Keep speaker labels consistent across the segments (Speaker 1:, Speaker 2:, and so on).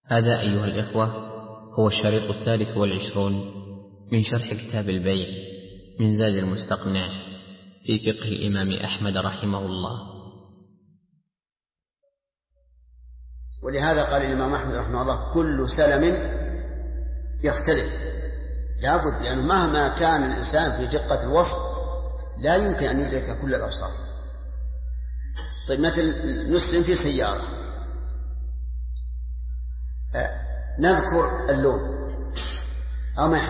Speaker 1: هذا أيها الإخوة هو الشريط 23 من شرح كتاب البيع من زاد المستقنع في فقه الإمام أحمد رحمه الله.
Speaker 2: ولهذا قال الإمام أحمد رحمه الله: كل سلم يختلف، لابد، لأنه مهما كان الإنسان في دقة الوصف لا يمكن أن يدرك كل الأوصاف. طيب، مثل نسلم في سيارة، نذكر اللون أو ما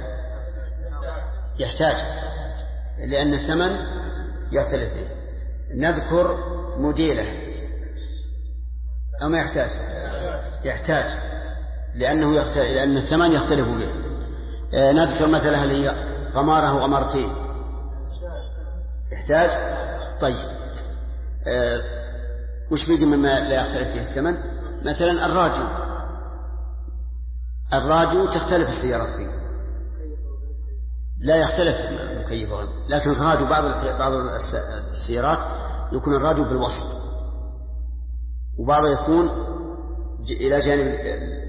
Speaker 2: يحتاج لأن الثمن يختلف فيه. نذكر موديله أو ما يحتاج لأن الثمن يختلف به. نذكر مثلا هل هي غمارة وغمارتين، يحتاج. طيب، وش بيجي مما لا يختلف فيه الثمن؟ مثلا الراديو تختلف السيارات فيه، لا يختلف المكيف، لكن الراديو بعض السيارات يكون الراديو بالوسط، وبعضه يكون إلى جانب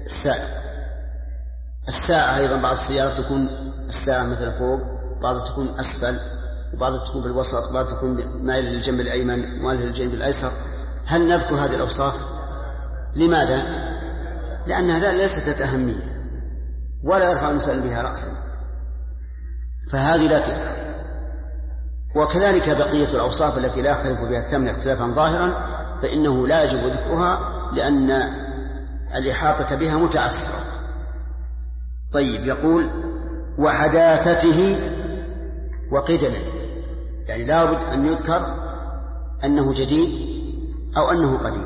Speaker 2: الساعة أيضا بعض السيارات تكون الساعة مثلا فوق، بعضها تكون أسفل، وبعضها تكون بالوسط، بعضها تكون مائل للجنب الأيمن ومائل للجنب الأيسر. هل نذكر هذه الأوصاف؟ لماذا؟ لأن هذا ليست ذات أهمية ولا يرفع المسألة بها رأسا، فهذه لا تذكر. وكذلك بقية الأوصاف التي لا يختلف بها الثمن اختلافا ظاهرا فإنه لا يجب ذكرها لأن الإحاطة بها متعسرة. طيب، يقول: وحداثته وقدمه، يعني لابد أن يذكر أنه جديد أو أنه قديم،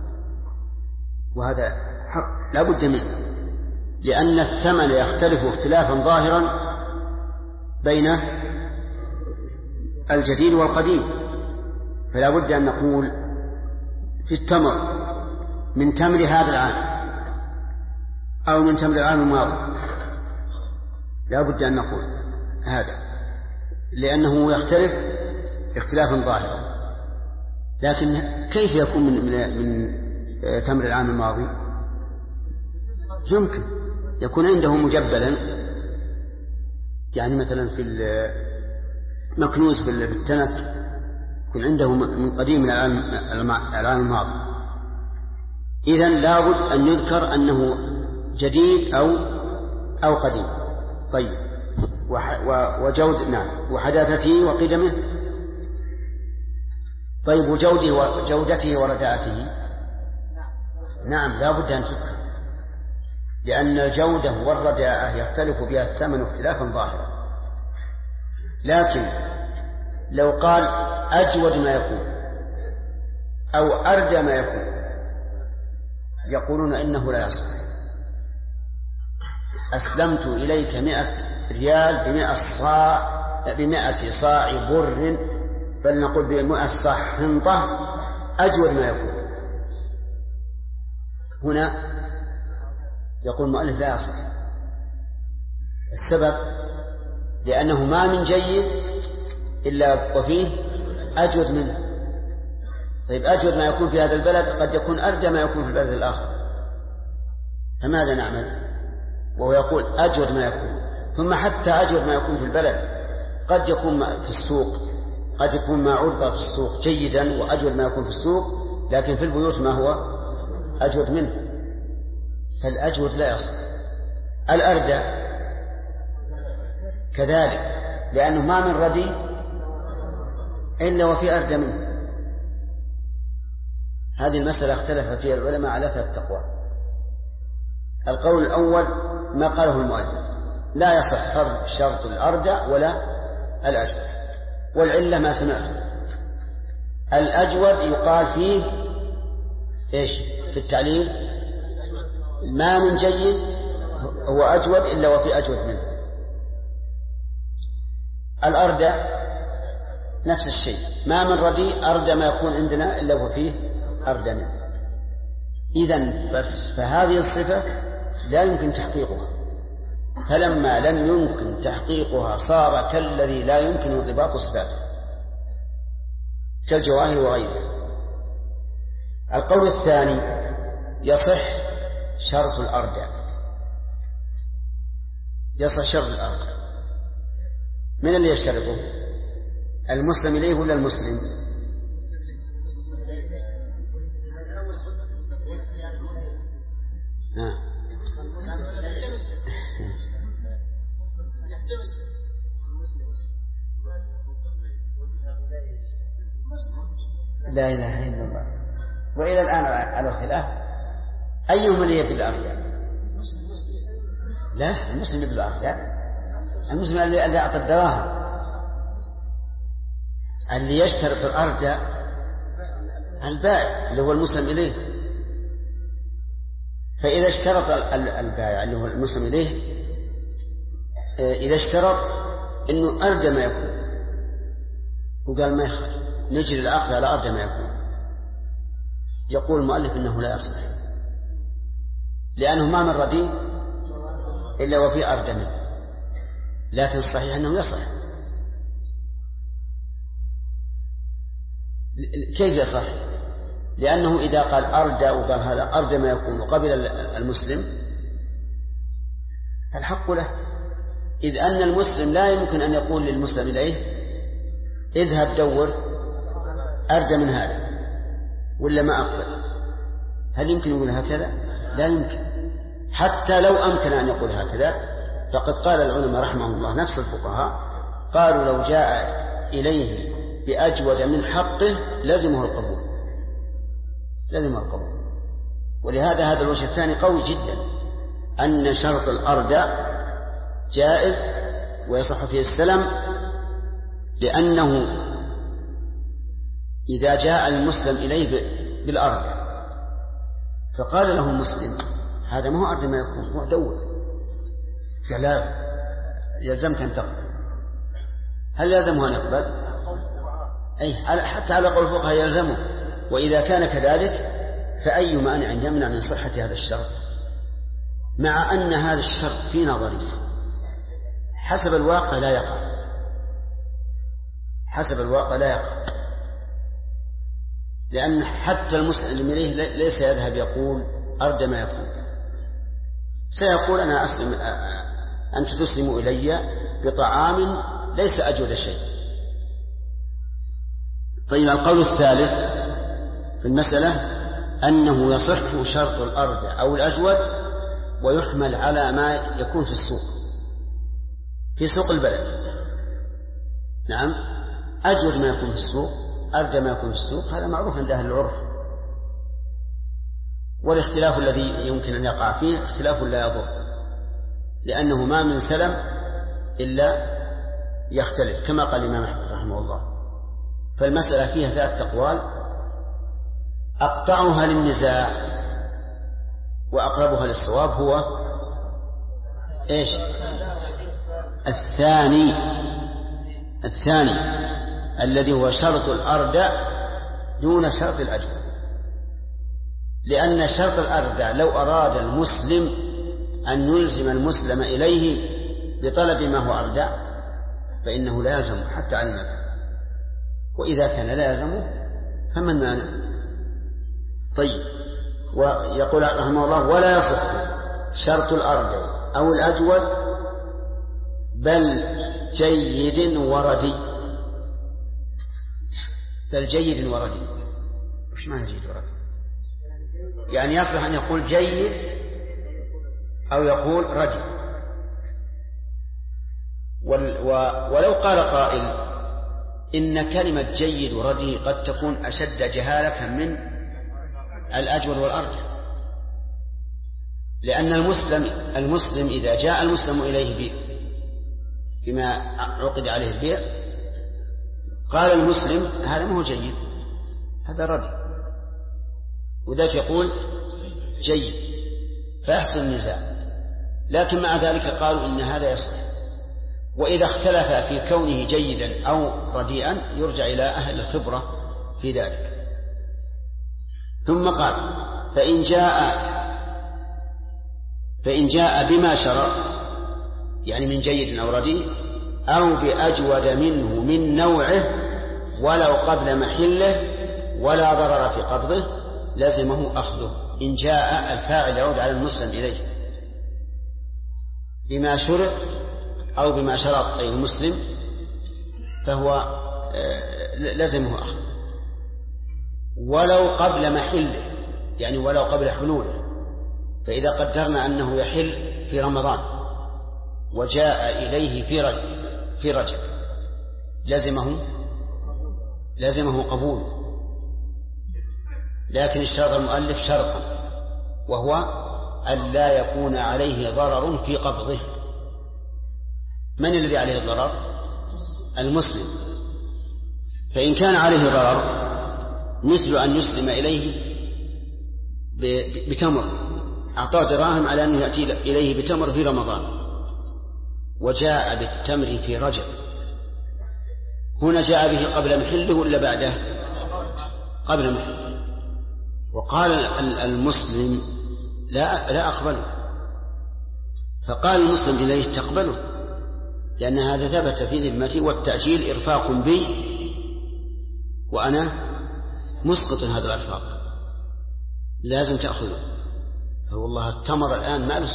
Speaker 2: وهذا حق لابد منه، لأن الثمن يختلف اختلافا ظاهرا بين الجديد والقديم. فلا بد أن نقول في التمر من تمر هذا العام أو من تمر العام الماضي، لا بد أن نقول هذا لأنه يختلف اختلافا ظاهرا. لكن كيف يكون من تمر العام الماضي؟ يمكن يكون عنده مجبلا، يعني مثلا في مكنوز في التنك، يكون عنده من قديم العام الماضي. إذن لابد أن يذكر أنه جديد أو قديم. طيب، وحداثته وقدمه. طيب، وجودته ورداءته، نعم لابد أن تذكر، لأن الجودة والرداءة يختلف بها الثمن اختلافا ظاهرا. لكن لو قال أجود ما يكون أو أردى ما يكون، يقولون إنه لا يصح. أسلمت إليك 100 ريال ب100 صاع بر، بل نقول ب100 صاع حنطة، أجود ما يكون. هنا يقول المؤلف لا يصح. السبب لأنه ما من جيد إلا وفيه أجود منه. طيب، أجود ما يكون في هذا البلد قد يكون أردى ما يكون في البلد الآخر، فماذا نعمل؟ وهو يقول أجود ما يكون. ثم حتى أجود ما يكون في البلد قد يكون في السوق، قد يكون ما عرض في السوق جيدا وأجود ما يكون في السوق، لكن في البيوت ما هو أجود منه، فالأجود لا يصح. الأردى كذلك، لأنه ما من ردي إلا وفي أردى منه. هذه المسألة اختلف فيها العلماء على 3 أقوال. القول الأول ما قاله المؤلف: لا يصح شرط الأردى ولا الأجود، والعلة ما سمعت. الأجود يقال فيه إيش في التعليل؟ ما من جيد هو أجود إلا وفي أجود منه. الأردى نفس الشيء، ما من رديء أردى ما يكون عندنا إلا وفيه أردى منه. إذن فهذه الصفة لا يمكن تحقيقها، فلما لم يمكن تحقيقها صار كالذي لا يمكن انضباط صفاته كالجواهر وغيره. القول الثاني: يصح شرط الأردع، يصح شرط الأردع، من اللي يشترطه؟ المسلم إليه ولا المسلم؟ لا إله إلا الله. وإلى الآن على الخلاف أيهم اللي يبي الأرجع؟ لا، المسلم يبي الأرجع، المسلم اللي أعطى الدراهم. اللي يشترط الأرجع البائع اللي هو المسلم إليه. فإذا اشترط البائع اللي هو المسلم إليه، إذا اشترط إنه أرجى ما يكون وقال ما يخرج، نجري الأخذ على أرجى ما يكون، يقول المؤلف إنه لا يصح، لأنه ما من رديء إلا وفي أرجى منه، لكن الصحيح أنه يصح. كيف يصح؟ لأنه إذا قال أرجى وقال هذا أرجى ما يكون وقبل المسلم فالحق له، إذ أن المسلم لا يمكن أن يقول للمسلم إليه اذهب دور أرجى من هذا ولا ما أقبل. هل يمكن يقول هكذا؟ لا يمكن. حتى لو أمكن أن يقول هكذا فقد قال العلماء رحمهم الله نفس الفقهاء قالوا لو جاء إليه بأجود من حقه لزمه القبول، لزمه القبول. ولهذا هذا الوجه الثاني قوي جدا، أن شرط الأردى جائز ويصح فيه السلم، لأنه إذا جاء المسلم إليه بالأردى فقال له المسلم هذا ما هو أردى ما يكون، هو دور، قال لا يلزمك أن تقبل. هل يلزمه أن يقبل؟ أي حتى على قول الفقهاء يلزمه. وإذا كان كذلك فأي مانع يمنع من صحة هذا الشرط، مع أن هذا الشرط في نظره حسب الواقع لا يقع، حسب الواقع لا يقع، لأن حتى المسلم إليه ليس يذهب يقول أرجى ما يكون، سيقول أنا أسلم، أنت تسلم إلي بطعام ليس أجود شيء. طيب القول الثالث في المسألة أنه يصح شرط الأرجى أو الأجود ويحمل على ما يكون في السوق، في سوق البلد. نعم، أجود ما يكون في السوق أرجى ما يكون في السوق، هذا معروف عند أهل العرف. والاختلاف الذي يمكن أن يقع فيه اختلاف لا يضر، لأنه ما من سلم إلا يختلف كما قال الإمام أحمد رحمه الله. فالمسألة فيها 3 أقوال، أقطعها للنزاع وأقربها للصواب هو إيش؟ الثاني الذي هو شرط الأردى دون شرط الأجود، لأن شرط الأردى لو أراد المسلم أن يلزم المسلم إليه بطلب ما هو أردى فإنه لا يلزمه حتى على المذهب، وإذا كان لا يلزمه فمن مانع؟ طيب، ويقول رحمه الله ولا يصح شرط الأردى أو الأجود بل جيد وردي. بل جيد وردي، وش معنى جيد وردي؟ يعني يصلح أن يقول جيد أو يقول ردي. ولو قال قائل إن كلمة جيد وردي قد تكون أشد جهالة من الأجود والأرجح، لأن المسلم إذا جاء المسلم إليه بما عقد عليه البيع قال المسلم هذا ما هو جيد، هذا ردي، وذاك يقول جيد فيحصل النزاع. لكن مع ذلك قالوا إن هذا يصح، وإذا اختلف في كونه جيدا أو رديئا يرجع إلى أهل الخبرة في ذلك. ثم قال فإن جاء بما شرط، يعني من جيد أو رديء أو بأجود منه من نوعه ولو قبل محله ولا ضرر في قبضه لزمه أخذه إن جاء الفاعل يعود على المسلم إليه بما شرط أو بما شرط أي المسلم فهو لزمه أخذ ولو قبل محله، يعني ولو قبل حلوله. فإذا قدرنا أنه يحل في رمضان وجاء إليه في رجب لزمه قبول، لكن اشترط المؤلف شرطا وهو أن لا يكون عليه ضرر في قبضه. من الذي عليه الضرر؟ المسلم. فإن كان عليه ضرر مثل أن يسلم إليه بتمر، أعطاه دراهم على أن يأتي إليه بتمر في رمضان وجاء بالتمر في رجب، هنا جاء به قبل محله ولا بعده؟ قبل محله. وقال المسلم لا أقبله، فقال المسلم إليه تقبله لأن هذا ثبت في ذمتي، والتأجيل إرفاق بي وأنا مسقط هذا الإرفاق، لازم تأخذه. والله التمر الآن ما له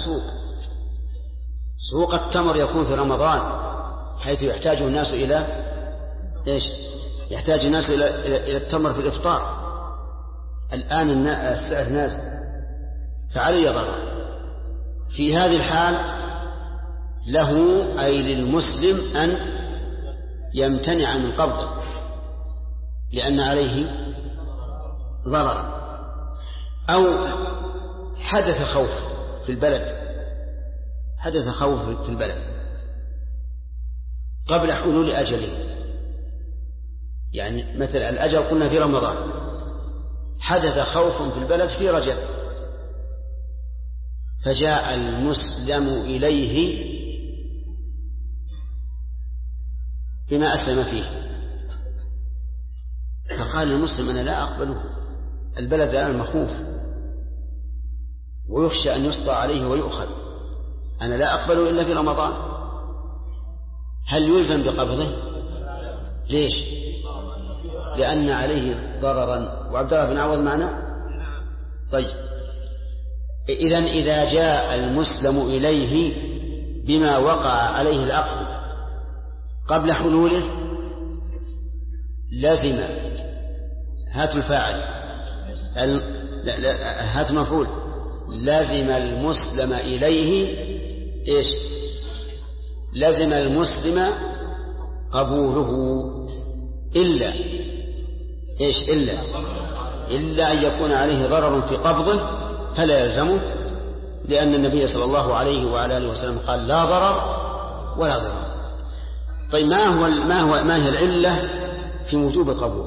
Speaker 2: سوق التمر يكون في رمضان حيث يحتاج الناس إلى إيش؟ يحتاج الناس إلى التمر في الإفطار. الآن السعر نازل فعلي ضرر. في هذه الحال له أي للمسلم أن يمتنع من قبضه لأن عليه ضرر، أو حدث خوف في البلد قبل حلول أجله، يعني مثل الأجل قلنا في رمضان، حدث خوف في البلد في رجب فجاء المسلم إليه بما أسلم فيه، فقال المسلم أنا لا أقبله، البلد الآن مخوف ويخشى أن يسطى عليه ويؤخذ، أنا لا أقبله إلا في رمضان. هل يلزم بقبضه؟ ليش؟ لأن عليه ضررا. وعبد الله بن عوض معنا؟ طيب، إذن إذا جاء المسلم إليه بما وقع عليه العقد قبل حلوله لازم هات الفاعل هات مفعول لازم المسلم إليه إيش؟ لازم المسلم قبوله إلا إيش؟ إلا أن يكون عليه ضرر في قبضه فلا يلزمه، لأن النبي صلى الله عليه وعلى آله وسلم قال لا ضرر ولا ضرر. طيب ما هي العلة في وجوب القبول؟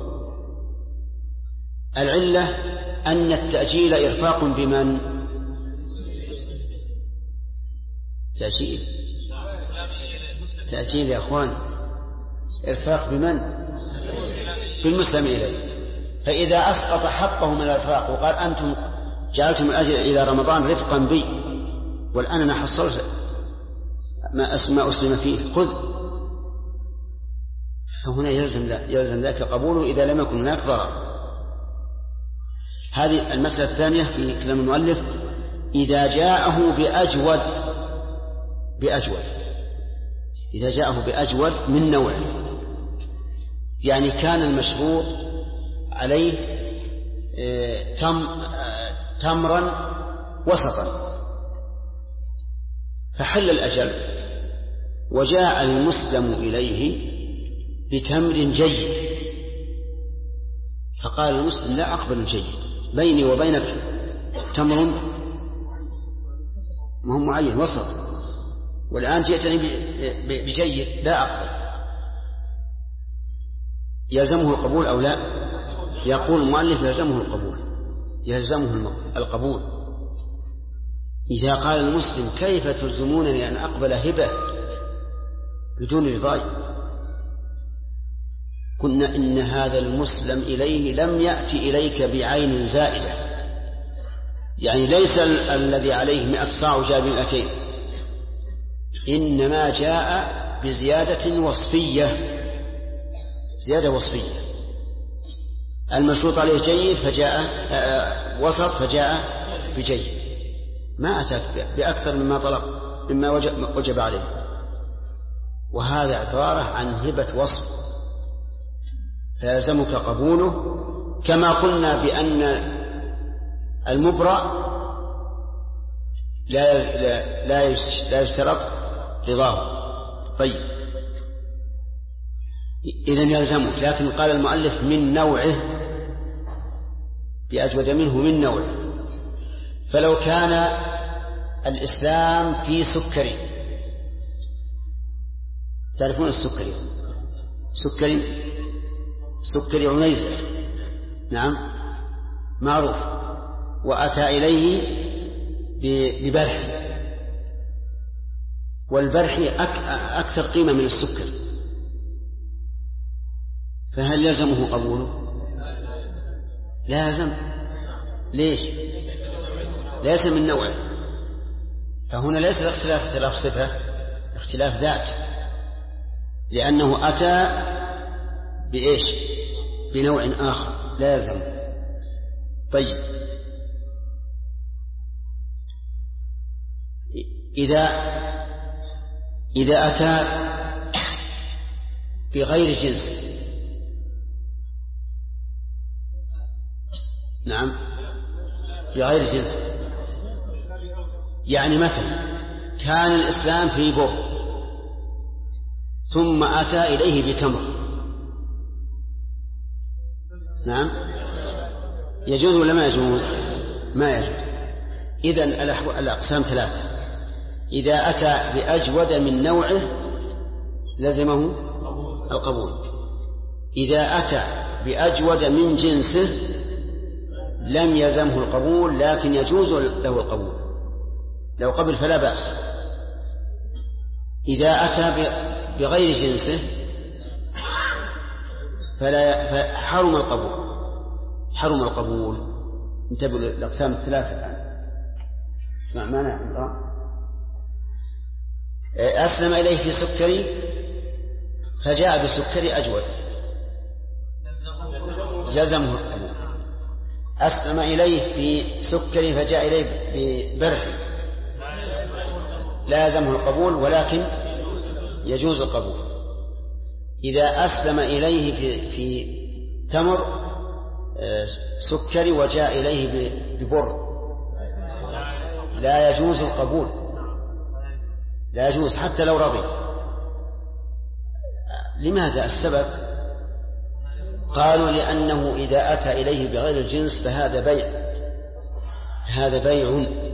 Speaker 2: العلة أن التأجيل إرفاق بمن؟ تأجيل يا أخوان إرفاق بمن؟ بالمسلم إليه. فإذا أسقط حقه من الإرفاق وقال أنتم جعلتم الأجل إلى رمضان رفقا بي والآن أنا حصلت ما أسلم فيه خذ، فهنا يلزم ذلك قبوله إذا لم يكن هناك ضرر. هذه المسألة الثانية في كلام المؤلف. إذا جاءه بأجود من نوع، يعني كان المشروط عليه تمرا وسطا فحل الأجل وجاء المسلم إليه بتمر جيد، فقال المسلم لا أقبل الجيد، بيني وبينك تمر ما هو معين وسط، والآن جئتني بجيد لا أقبل، يلزمه القبول أو لا؟ يقول المؤلف يلزمه القبول. إذا قال المسلم كيف تلزمونني أن أقبل هبة بدون رضاي؟ قلنا إن هذا المسلم إليه لم يأتي إليك بعين زائدة، يعني ليس الذي عليه 100 صاع جاء ب200، إنما جاء بزيادة وصفية، زيادة وصفية. المشروط عليه جيد فجاء وسط فجاء بجيد، ما أتاك بأكثر مما طلب مما وجب عليه، وهذا عبارة عن هبة وصف فيلزمك قبوله، كما قلنا بأن المبرأ لا يشترط رضاه. طيب، إذن يلزمك، لكن قال المؤلف من نوعه بأجود منه من نوعه. فلو كان الإسلام في سكري، تعرفون السكري؟ سكري عنيزة، نعم معروف، وأتى إليه ببرح، والبرح أكثر قيمة من السكر، فهل يلزمه قبوله؟ لازم. ليش؟ ليس من نوعه، فهنا ليس اختلاف صفة، اختلاف ذات، لأنه أتى بإيش؟ بنوع آخر لا يلزم. طيب، إذا أتى بغير جنس، نعم بغير جنس، يعني مثلا كان الإسلام في بر ثم أتى إليه بتمر، نعم يجوز ولا ما يجوز؟ ما يجوز. إذن الأقسام ثلاثة: إذا أتى بأجود من نوعه لزمه القبول، إذا أتى بأجود من جنسه لم يلزمه القبول لكن يجوز له القبول، لو قبل فلا بأس. إذا أتى بغير جنسه فحرم القبول. انتبهوا للأقسام الثلاثة الآن. اسمع معنا. أسلم إليه في سكري فجاء بسكري أجود، جزمه القبول. أسلم إليه في سكري فجاء إليه ببرح لا يلزمه القبول ولكن يجوز القبول. إذا أسلم إليه في تمر سكري وجاء إليه ببر لا يجوز القبول، لا يجوز حتى لو رضي. لماذا؟ السبب قالوا لأنه إذا أتى إليه بغير الجنس فهذا بيع، هذا بيع،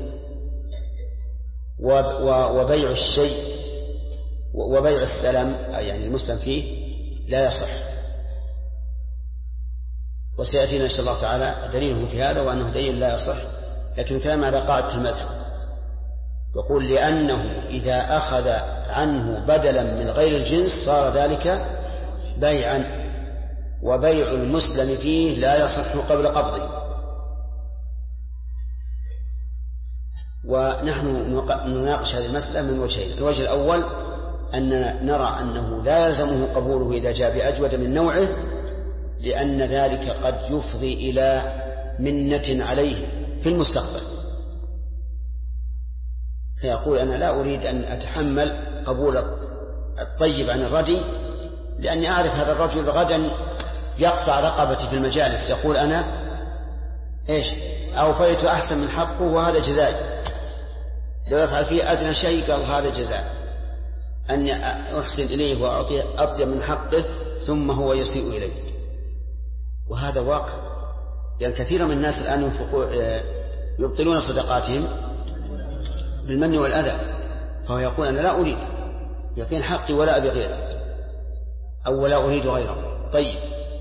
Speaker 2: وبيع الشيء وبيع السلام يعني المسلم فيه لا يصح. وسيأتينا إن شاء الله تعالى دليله في هذا وأنه دليل لا يصح، لكن كلام على قاعدة المذهب. يقول لأنه إذا أخذ عنه بدلا من غير الجنس صار ذلك بيعا، وبيع المسلم فيه لا يصح قبل قبضه. ونحن نناقش هذه المسألة من وجهين: الوجه الأول أننا نرى أنه لا يلزمه قبوله إذا جاء بأجود من نوعه، لأن ذلك قد يفضي إلى منة عليه في المستقبل، فيقول أنا لا أريد أن أتحمل قبول الطيب عن الردي، لأني أعرف هذا الرجل غدا يقطع رقبتي في المجالس، يقول أنا أوفيت أحسن من حقه وهذا جزائي، لو يفعل فيه أدنى شيء قال هذا جزاء، أن أحسن إليه وأعطيه أطيب من حقه ثم هو يسيء إليه. وهذا واقع، يعني كثير من الناس الآن يبطلون صدقاتهم بالمن والأذى، فهو يقول أنا لا أريد، يقين حقي ولا أبي غيره أو ولا أريد غيره. طيب،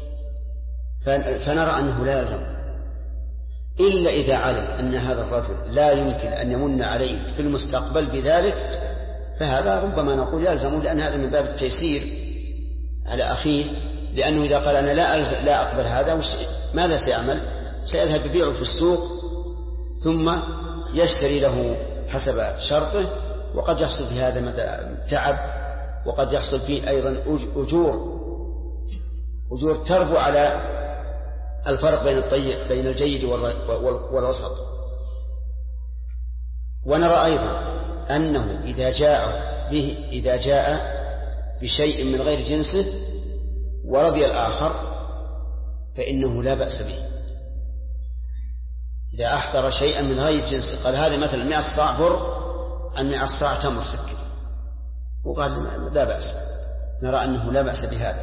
Speaker 2: فنرى أنه لا يلزم إلا إذا علم أن هذا الرجل لا يمكن أن يمن عليه في المستقبل بذلك، فهذا ربما نقول يلزم، لأن هذا من باب التيسير على أخيه، لأنه إذا قال أنا لا أقبل هذا ماذا سيعمل؟ سيذهب يبيعه في السوق ثم يشتري له حسب شرطه، وقد يحصل في هذا تعب، وقد يحصل فيه أيضا أجور تربو على الفرق بين الجيد والوسط. ونرى أيضا أنه إذا جاء بشيء من غير جنسه ورضي الآخر فإنه لا بأس به. إذا أحضر شيئا من غير جنسه قال هذا مثلا 100 صاع بر أن 100 صاع تمر سكر وقال لا بأس، نرى أنه لا بأس بهذا،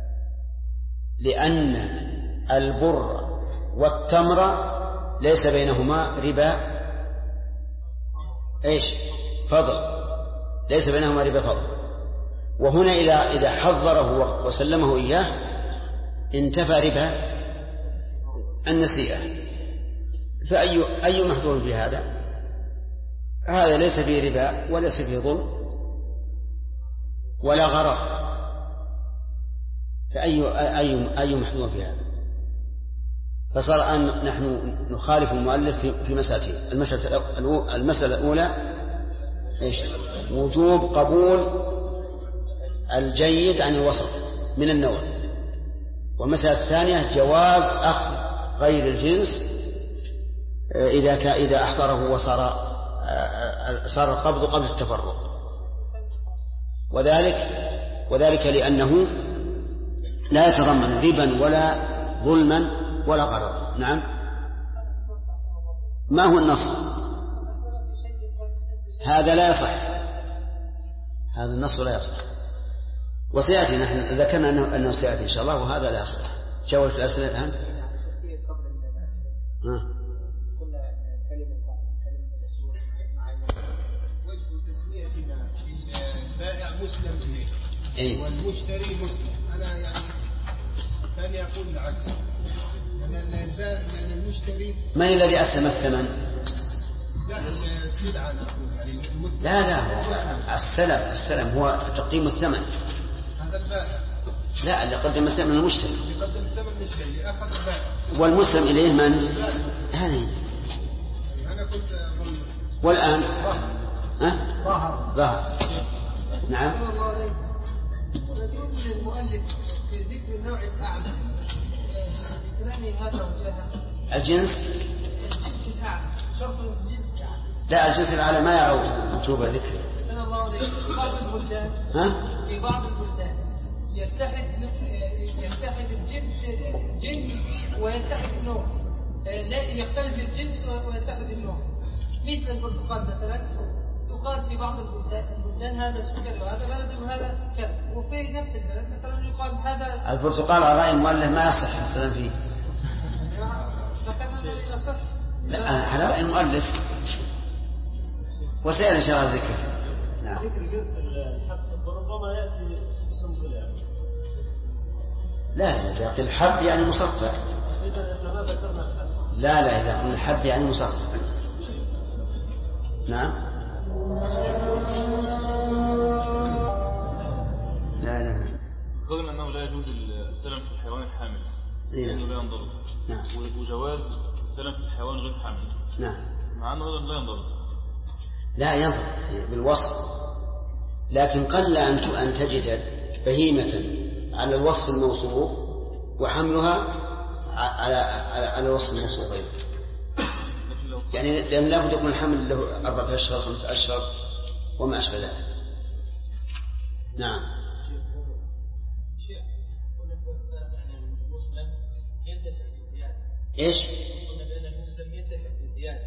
Speaker 2: لأن البر والتمر ليس بينهما ربا فضل، ليس بينهما ربا فضل. وهنا إذا حضره وسلمه إياه انتفى ربا النسيئة. فأي محظور في هذا؟ هذا ليس فيه ربا وليس فيه ظلم ولا غرر، فأي محظور في هذا؟ فصار أن نحن نخالف المؤلف في مسألتين. المسألة الأولى وجوب قبول الجيد عن الوسط من النوع، والمسألة الثانية جواز أخذ غير الجنس إذا أحضره صار القبض قبل التفرق، وذلك لأنه لا يتضمن ربا ولا ظلما ولا غرر. نعم. ما هو النص؟ هذا لا يصح، هذا النص لا يصح، وسيأتي، نحن ذكرنا أنه سيأتي إن شاء الله، وهذا لا يصح. جاوز الأسئلة الآن.
Speaker 3: البائع مسلم إليه والمشتري مسلم، أنا يعني كان يقول العكس، لأن المشتري
Speaker 2: من الذي أسلم الثمن؟
Speaker 3: السلعة نقول يعني
Speaker 2: لا السلم هو تقديم الثمن.
Speaker 3: هذا البائع.
Speaker 2: لا، اللي قدم الثمن المشتري.
Speaker 3: اللي قدم الثمن المشتري أخذ البائع.
Speaker 2: والمسلم إليه من؟ هذه.
Speaker 3: أنا كنت
Speaker 2: والآن
Speaker 3: ظهر.
Speaker 2: نعم.
Speaker 4: يقول المؤلف في ذكر النوع الأعلى كلامي هذا وجهه
Speaker 2: الجنس
Speaker 4: الأعلى، شرط الجنس الأعلى.
Speaker 2: لا، الجنس الأعلى ما يعود وجوب ذكره.
Speaker 4: أحسن الله عليك. في بعض البلدان يتحد الجنس ويتحد النوع، لا يختلف الجنس ويتحد النوع، مثل البرتقال مثلا يقال في بعض البلدان هذا سكر وهذا بلد وهذا كذا، وفي نفس البلد مثلا يقال هذا
Speaker 2: البرتقال على رأي المؤلف ما يصح السلام فيه.
Speaker 4: ذكرنا لا يصح.
Speaker 2: لا، على رأي المؤلف، وسيأتي إن شاء الله ذكر. نعم.
Speaker 5: ذكر جنس الحب وربما يأتي اسم ضلع.
Speaker 2: لا، إذا قيل الحب يعني مصفى.
Speaker 5: إذا إحنا ما ذكرنا الحب.
Speaker 2: لا، إذا قيل الحب يعني مصفى. نعم. لا.
Speaker 6: قلنا أنه لا يجوز السلم في الحيوان الحامل لأنه لا ينضبط.
Speaker 2: نعم.
Speaker 6: وجواز السلم في الحيوان غير حامل.
Speaker 2: نعم.
Speaker 6: مع أنه لا ينضبط.
Speaker 2: لا ينضبط بالوصف، لكن قل أن تجد بهيمة على الوصف الموصوف وحملها على الوصف الموصوف أيضا. يعني لأن لا بد يكون الحمل له 4 أشهر 5 أشهر وما أشبه ذلك. نعم. إيش؟
Speaker 4: قلنا بأن المسلم ينتفع بالزيادة.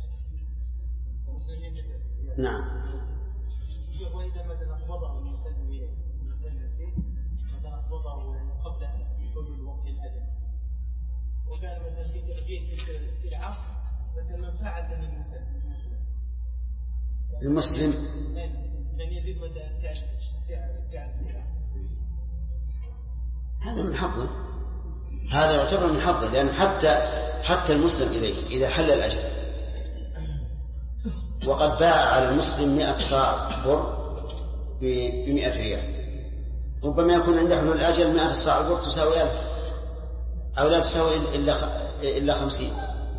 Speaker 2: نعم.
Speaker 4: وإذا مثلا وضعه المسلم فيه مثلا وضعه قبل حلول وقت الأجل، وكان مثلا في تأجيل تلك السلعة مثلا منفعة
Speaker 2: للمسلم
Speaker 4: لن يزيد مدى سعر السلعة.
Speaker 2: هذا من حظه، هذا يعتبر من حظه، لأن حتى المسلم إليه إذا حل الأجل وقد باع على المسلم 100 صاع بر ب100 ريال، ربما يكون عند حلول الأجل 100 صاع بر تساوي 1000 أو لا تساوي إلا 50.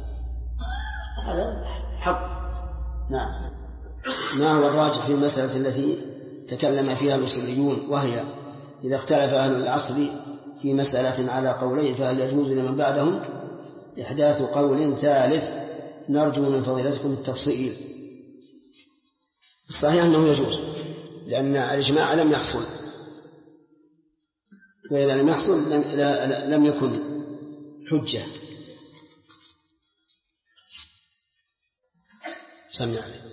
Speaker 2: هذا حق. نعم. ما هو الراجح في المسألة التي تكلم فيها الأصوليون، وهي إذا اختلف أهل العصر في مسألة على قولين فهل يجوز لمن بعدهم إحداث قول ثالث؟ نرجو من فضيلتكم التفصيل. الصحيح أنه يجوز، لأن الإجماع لم يحصل، وإذا لم يحصل لم يكن حجة. سمع عليه.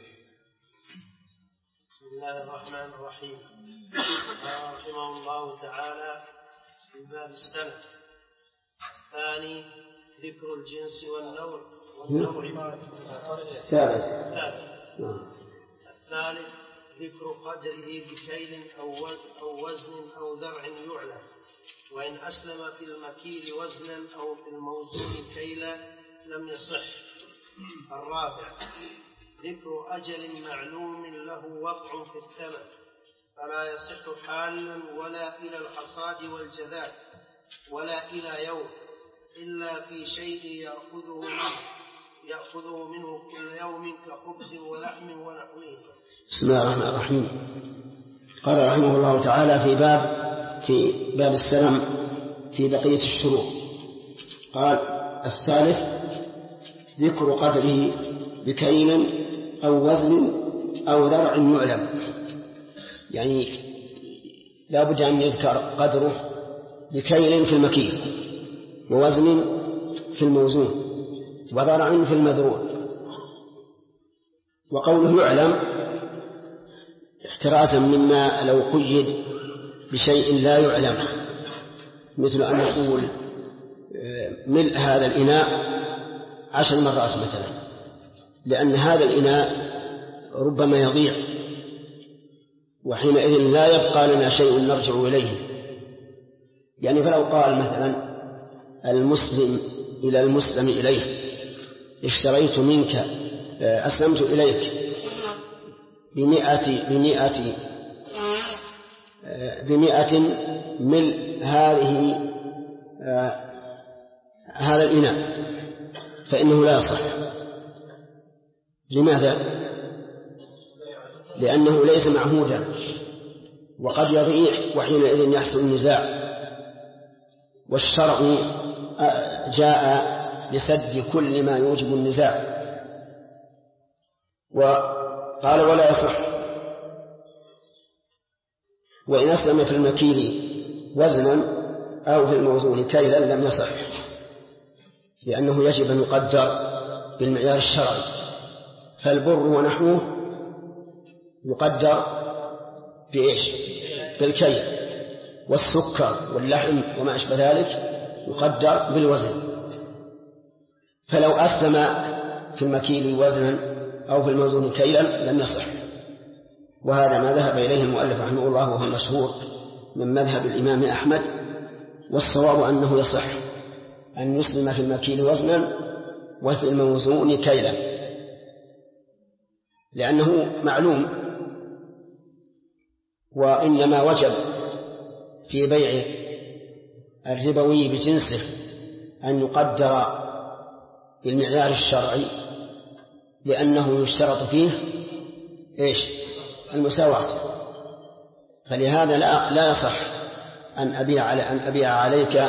Speaker 5: بسم الله الرحمن الرحيم. قال رحمه الله تعالى في باب السنة: الثاني ذكر الجنس والنوع
Speaker 2: الثالث
Speaker 5: ذكر قدره بكيل أو وزن أو ذرع يعلم، وإن أسلم في المكيل وزنا أو في الموزون كيلا لم يصح. الرابع ذكر أجل معلوم له وقع في الثمن، فلا يصح حالا ولا إلى الحصاد والجذاذ ولا إلى يوم، إلا في شيء يأخذه منه كل يوم كخبز ولحم ونحوه.
Speaker 2: بسم الله الرحمن الرحيم. قال رحمه الله تعالى في باب السلم في بقية الشروط، قال: الثالث ذكر قدره بكيل أو وزن أو ذرع يعلم، يعني لا بد أن يذكر قدره بكيل في المكيل، ووزن في الموزون، وذرع في المذروع. وقوله يعلم احترازا مما لو قيد بشيء لا يعلم، مثل أن نقول ملء هذا الإناء 10 مرات مثلا، لأن هذا الإناء ربما يضيع، وحينئذ لا يبقى لنا شيء نرجع إليه. يعني فلو قال مثلا المسلم إلى المسلم إليه: اشتريت منك، أسلمت إليك بمئة ملء هذا الإناء، فإنه لا يصح. لماذا؟ لأنه ليس معهودا، وقد يضيع، وحينئذ يحصل النزاع. والشرع جاء لسد كل ما يوجب النزاع. وقال: ولا يصح. وإن أسلم في المكيل وزنا أو في الموزون كيلا لم يصح، لأنه يجب أن يقدر بالمعيار الشرعي. فالبر ونحوه يقدر بإيش؟ بالكيل. والسكر واللحم وما أشبه ذلك يقدر بالوزن. فلو أسلم في المكيل وزنا أو في الموزون كيلا لم يصح. وهذا ما ذهب إليه المؤلف رحمه الله، وهو المشهور من مذهب الإمام أحمد. والصواب أنه يصح أن يسلم في المكيل وزنا وفي الموزون كيلا، لأنه معلوم. وإنما وجب في بيع الربوي بجنسه أن يقدر بالمعيار الشرعي، لأنه يشترط فيه إيش؟ المساواة. فلهذا لا يصح أن أبيع عليك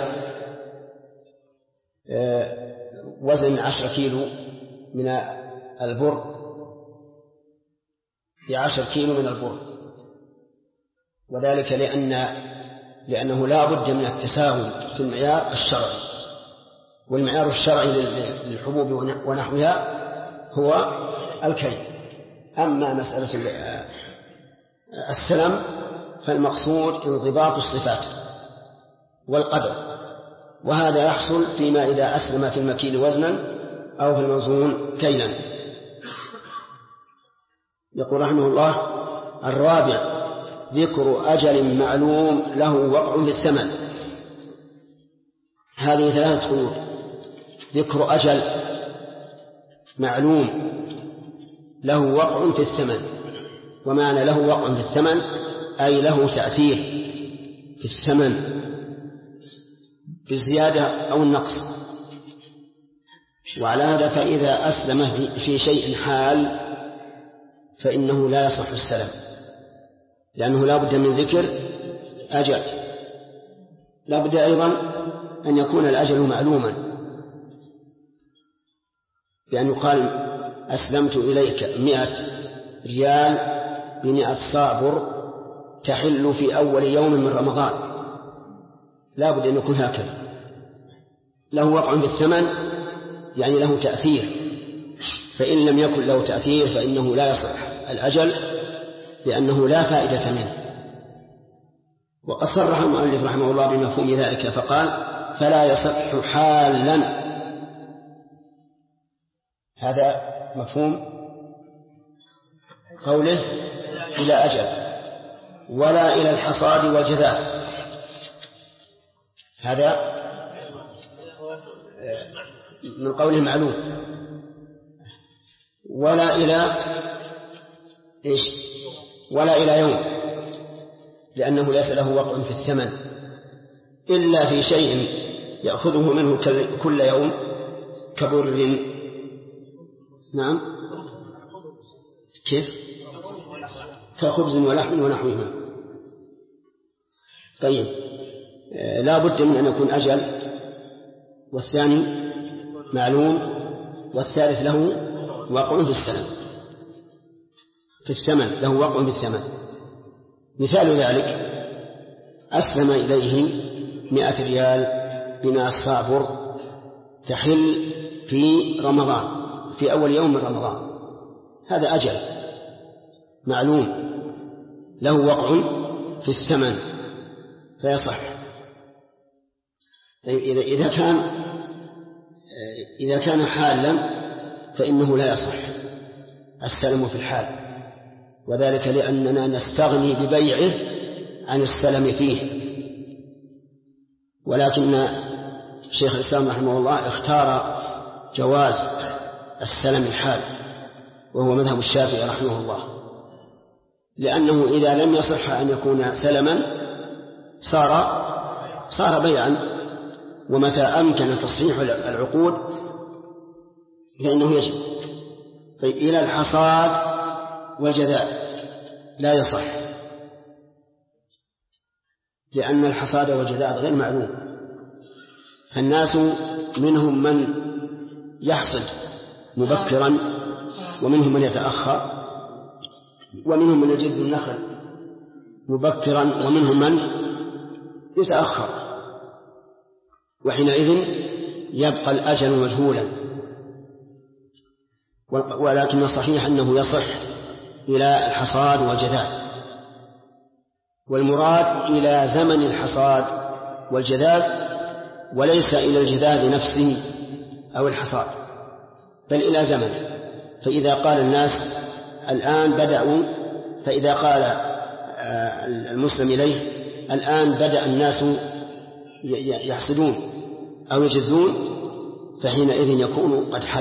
Speaker 2: وزن 10 كيلو من البر ب10 كيلو من البر، وذلك لأنه لا بد من التساوي في المعيار الشرعي. والمعيار الشرعي للحبوب ونحوها هو الكيل. أما مسألة السلم فالمقصود انضباط الصفات والقدر، وهذا يحصل فيما إذا أسلم في المكيل وزنا أو في الموزون كيلا. يقول رحمه الله: الرابع ذكر أجل معلوم له وقع في الثمن. هذه 3 قيود: ذكر أجل معلوم له وقع في الثمن. ومعنى له وقع في الثمن أي له تأثير في الثمن بالزيادة أو النقص. وعلى هذا فإذا أسلم في شيء حال فإنه لا يصح السلم، لأنه لا بد من ذكر أجل. لا بد أيضا أن يكون الأجل معلوما، بأن يقال: أسلمت إليك ريال ب100 صابر تحل في أول يوم من رمضان، لا بد أن يكون هكذا، له وقع بالثمن، يعني له تأثير. فإن لم يكن له تأثير فإنه لا يصح الأجل، لأنه لا فائدة منه. وقد صرح المؤلف رحمه الله بمفهوم ذلك فقال: فلا يصح حالا. هذا مفهوم قوله إلى أجل، ولا إلى الحصاد والجذاذ، هذا من قوله معلوم. ولا إلى إيش؟ ولا إلى يوم، لأنه ليس له وقع في الثمن إلا في شيء يأخذه منه كل يوم كبر. نعم، كيف؟ كخبز ولحم ونحوهما. طيب، لا بد من أن يكون أجل، والثاني معلوم، والثالث له وقع في الثمن، له وقع في الثمن. مثال ذلك: أسلم إليه 100 ريال ب100 صابر تحل في رمضان، في أول يوم من رمضان، هذا أجل معلوم، له وقع في الثمن فيصح. طيب، إذا كان حالا فإنه لا يصح السلم في الحال، وذلك لأننا نستغني ببيعه عن السلم فيه. ولكن شيخ الإسلام رحمه الله اختار جواز السلم الحال، وهو مذهب الشافعي رحمه الله، لأنه إذا لم يصح أن يكون سلما صار بيعا، ومتى أمكن تصحيح العقود فإنه يجب. طيب، إلى الحصاد والجذاذ لا يصح، لأن الحصاد والجذاذ غير معلوم، فالناس منهم من يحصد مبكرا، ومنهم من يتأخر، ومنهم من يجد النخل مبكرا، ومنهم من يتأخر، وحينئذ يبقى الأجل مجهولا. ولكن الصحيح أنه يصح إلى الحصاد والجذاذ، والمراد إلى زمن الحصاد والجذاذ، وليس إلى الجذاذ نفسه أو الحصاد، بل إلى زمن. فإذا قال الناس الآن بدأوا، فإذا قال المسلم إليه الآن بدأ الناس يحصدون أو يجذون، فحينئذ يكون قد حل.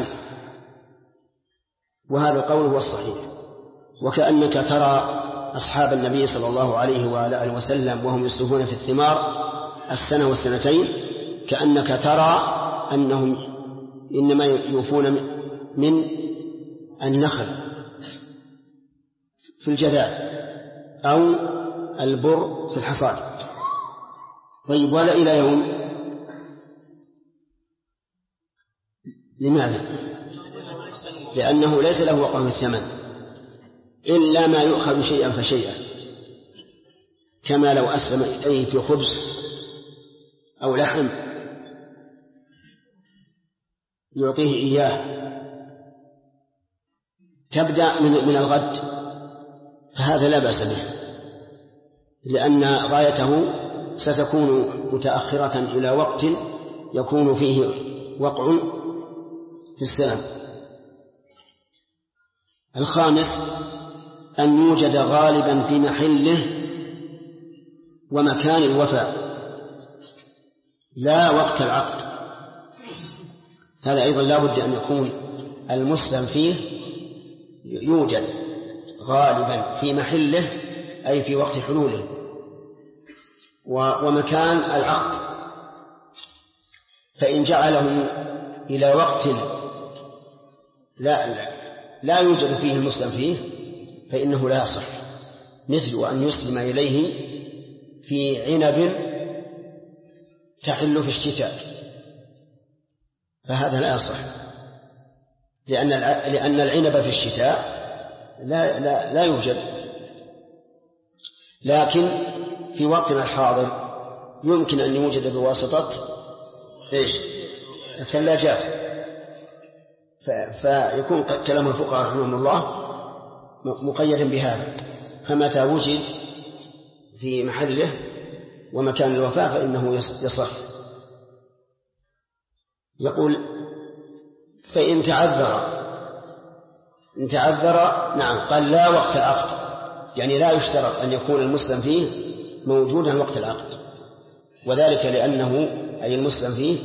Speaker 2: وهذا القول هو الصحيح. وكأنك ترى أصحاب النبي صلى الله عليه وآله وسلم وهم يسلفون في الثمار السنة والسنتين، كأنك ترى أنهم إنما يوفون من النخل في الجذاذ أو البر في الحصاد. طيب، ولا إلى يوم، لماذا؟ لأنه ليس له وقع في الثمن إلا ما يؤخذ شيئا فشيئا، كما لو أسلم إليه في خبز أو لحم يعطيه إياه، تبدأ من الغد، فهذا لا بأس به، لأن غايته ستكون متأخرة إلى وقت يكون فيه وقع في السلم. الخامس: أن يوجد غالبا في محله ومكان الوفاء لا وقت العقد. هذا أيضا لا بد أن يكون المسلم فيه يوجد غالبا في محله، أي في وقت حلوله، ومكان العقد. فإن جعله إلى وقت لا يوجد فيه المسلم فيه فإنه لا يصح، مثل أن يسلم إليه في عنب تحل في الشتاء، فهذا لا يصح، لأن العنب في الشتاء لا يوجد. لكن في وقتنا الحاضر يمكن أن يوجد بواسطة الثلاجات، فيكون كلام الفقهاء رحمهم الله مقيدا بهذا، فمتى وجد في محله ومكان الوفاة فإنه يصح. يقول فإن تعذر نعم، قال لا وقت العقد، يعني لا يشترط أن يكون المسلم فيه موجودا وقت العقد، وذلك لأنه أي المسلم فيه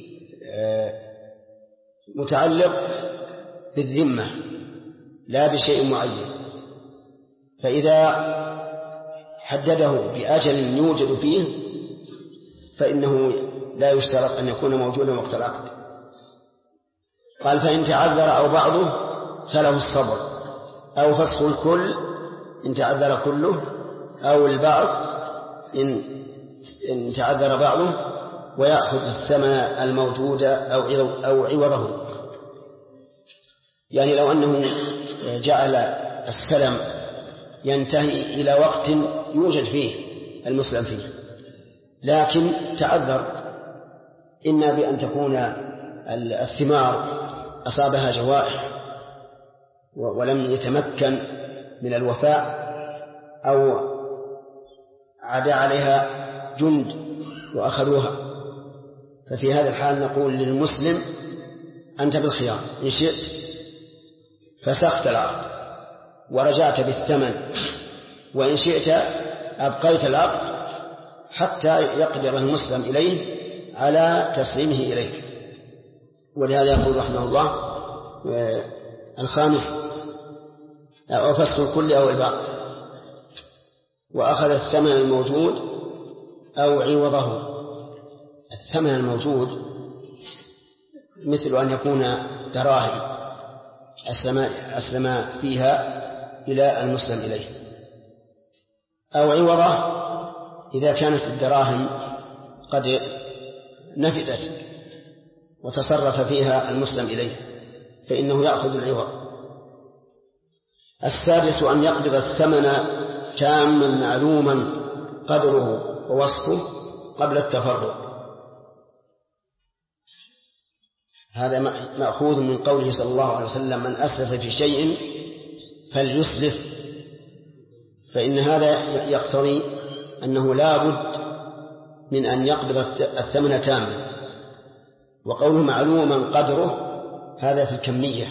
Speaker 2: متعلق بالذمة لا بشيء معين، فإذا حدده بأجل يوجد فيه فإنه لا يشترط أن يكون موجودا وقت العقد. قال فإن تعذر أو بعضه فله الصبر أو فسخ الكل إن تعذر كله، أو البعض إن تعذر بعضه، ويأخذ الثمن الموجود أو عوضه. يعني لو أنه جعل السلم ينتهي إلى وقت يوجد فيه المسلم فيه، لكن تعذر إما بأن تكون الثمار أصابها جوائح ولم يتمكن من الوفاء، أو عدا عليها جند وأخذوها، ففي هذا الحال نقول للمسلم أنت بالخيار، إن شئت فسخت العقد ورجعت بالثمن، وإن شئت أبقيت العقد حتى يقدر المسلم إليه على تسليمه إليك. ولهذا يقول رحمه الله الخامس أو فسخ الكل أو البعض، وأخذ الثمن الموجود أو عوضه. الثمن الموجود مثل أن يكون دراهم أسلم فيها إلى المسلم إليه، أو عوضه إذا كانت الدراهم قد نفدت وتصرف فيها المسلم إليه فإنه يأخذ العوض. السادس أن يقبض الثمن تاما معلوما قدره ووصفه قبل التفرق. هذا مأخوذ من قوله صلى الله عليه وسلم من أسلف في شيء فليسلف، فإن هذا يقتضي أنه لا بد من أن يقبض الثمن تاما. وقوله معلوما قدره هذا في الكمية،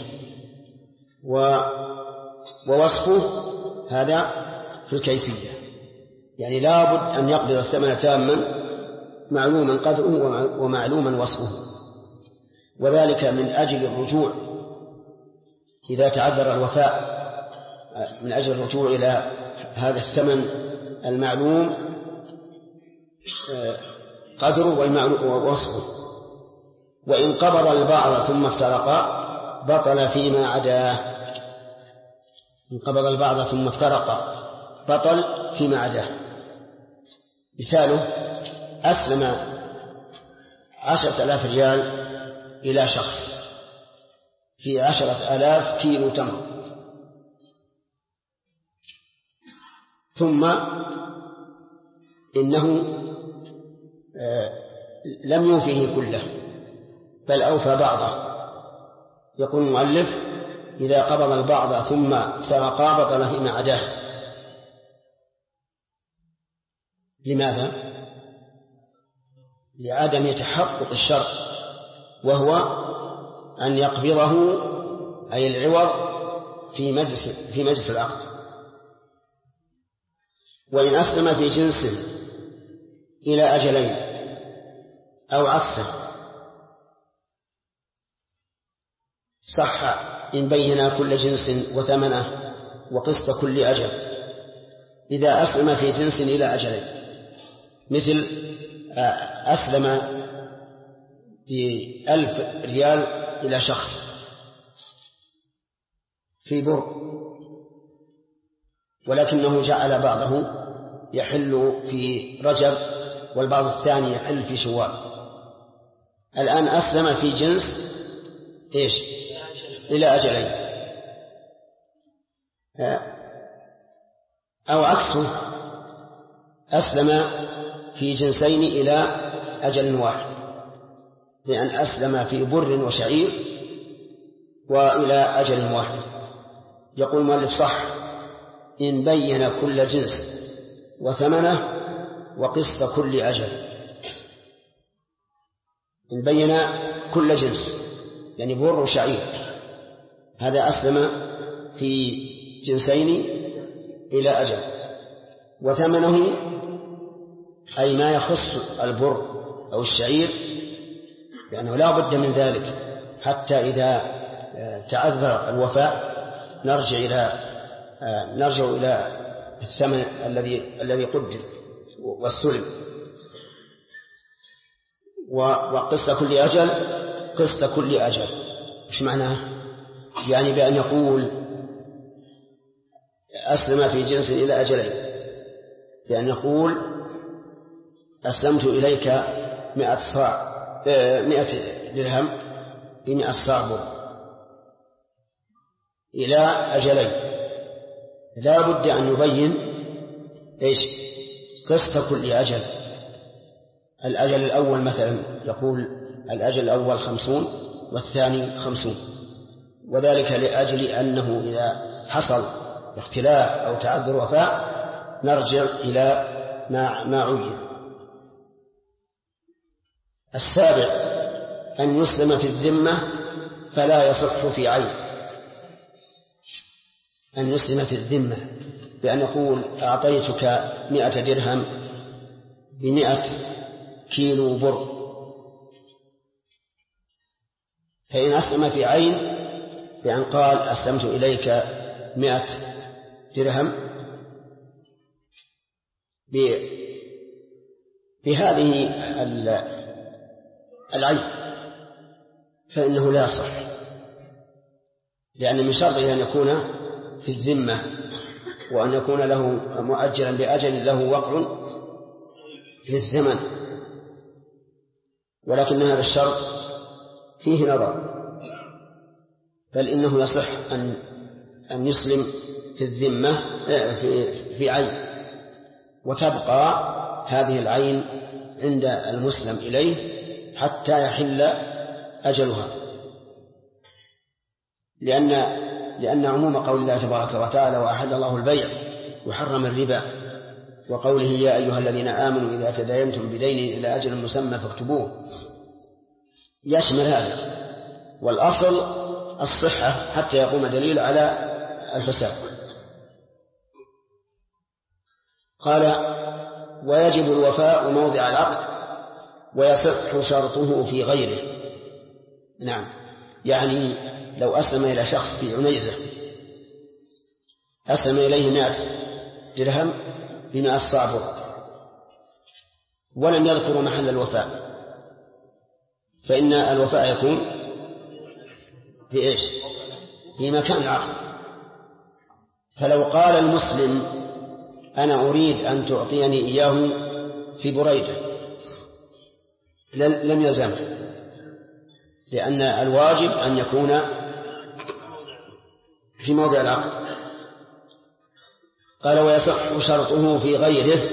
Speaker 2: ووصفه هذا في الكيفية، يعني لا بد أن يقبض الثمن تاما معلوما قدره ومعلوما وصفه، وذلك من أجل الرجوع إذا تعذر الوفاء، من أجل الرجوع إلى هذا الثمن المعلوم قدره ووصفه. وإن قبض البعض ثم افترقا بطل فيما عداه. إن قبض البعض ثم افترقا بطل فيما عداه. مثاله أسلم 10,000 ريال إلى شخص في 10,000 كيلو تمر، ثم إنه لم يوفيه كله بل أوفى بعضه. يقول المؤلف إذا قبض البعض ثم افترقا بطل فيما عداه. لماذا؟ لعدم تحقق الشرط، وهو أن يقبضه أي العوض في مجلس العقد. وإن أسلم في جنس إلى أجلين أو عكسه صح إن بينا كل جنس وثمنه وقسط كل أجل. إذا أسلم في جنس إلى أجلين، مثل أسلم ب1,000 ريال إلى شخص في بر، ولكنه جعل بعضه يحل في رجب والبعض الثاني يحل في شوال. الآن أسلم في جنس إلى أجلين. أو عكسه أسلم في جنسين إلى أجل واحد، لأن أسلم في بر وشعير وإلى أجل واحد. يقول المؤلف صح إن بين كل جنس وثمنه وقسط كل أجل. إن بين كل جنس يعني بر وشعير، هذا أسلم في جنسين إلى أجل، وثمنه أي ما يخص البر أو الشعير، لأنه لا بد من ذلك حتى إذا تعذر الوفاء نرجع إلى الثمن الذي قدر والسلم. وقسط كل أجل قسط كل أجل إيش معناه؟ يعني بأن يقول أسلم في جنس إلى أجلين، بأن يقول أسلمت إليك 100 درهم ب100 صاع بر إلى أجلين. لا بد أن يبين إيش قسط كل أجل. الأجل الأول مثلا يقول الأجل الأول 50 والثاني 50، وذلك لأجل أنه إذا حصل اختلاف أو تعذر وفاء نرجع إلى ما عين. السابع أن يسلم في الذمة فلا يصح في عين. أن يسلم في الذمة بأن يقول أعطيتك 100 درهم ب100 كيلو بر، فإن أسلم في عين بأن قال أسلمت إليك 100 درهم بهذه العين فإنه لا يصح، لأن من شرطه أن يكون في الذمة وأن يكون له مؤجلا بأجل له وقع للزمن، ولكن هذا الشرط فيه نظر، بل إنه يصح أن يسلم في الذمة في عين، وتبقى هذه العين عند المسلم إليه حتى يحل أجلها، لأن عموم قول الله تبارك وتعالى وأحل الله البيع وحرم الربا، وقوله يا أيها الذين آمنوا إذا تداينتم بدين إلى أجل مسمى فاكتبوه يشمل هذا، والأصل الصحة حتى يقوم دليل على الفساد. قال ويجب الوفاء موضع العقد ويصح شرطه في غيره. نعم، يعني لو أسلم إلى شخص في عنيزة أسلم إليه 100 درهم ب100 صاع بر ولم يذكر محل الوفاء، فإن الوفاء يكون في إيش؟ في مكان العقد. فلو قال المسلم أنا أريد أن تعطيني إياه في بريدة لم يلزم، لأن الواجب أن يكون في موضع العقد. قال ويصح شرطه في غيره،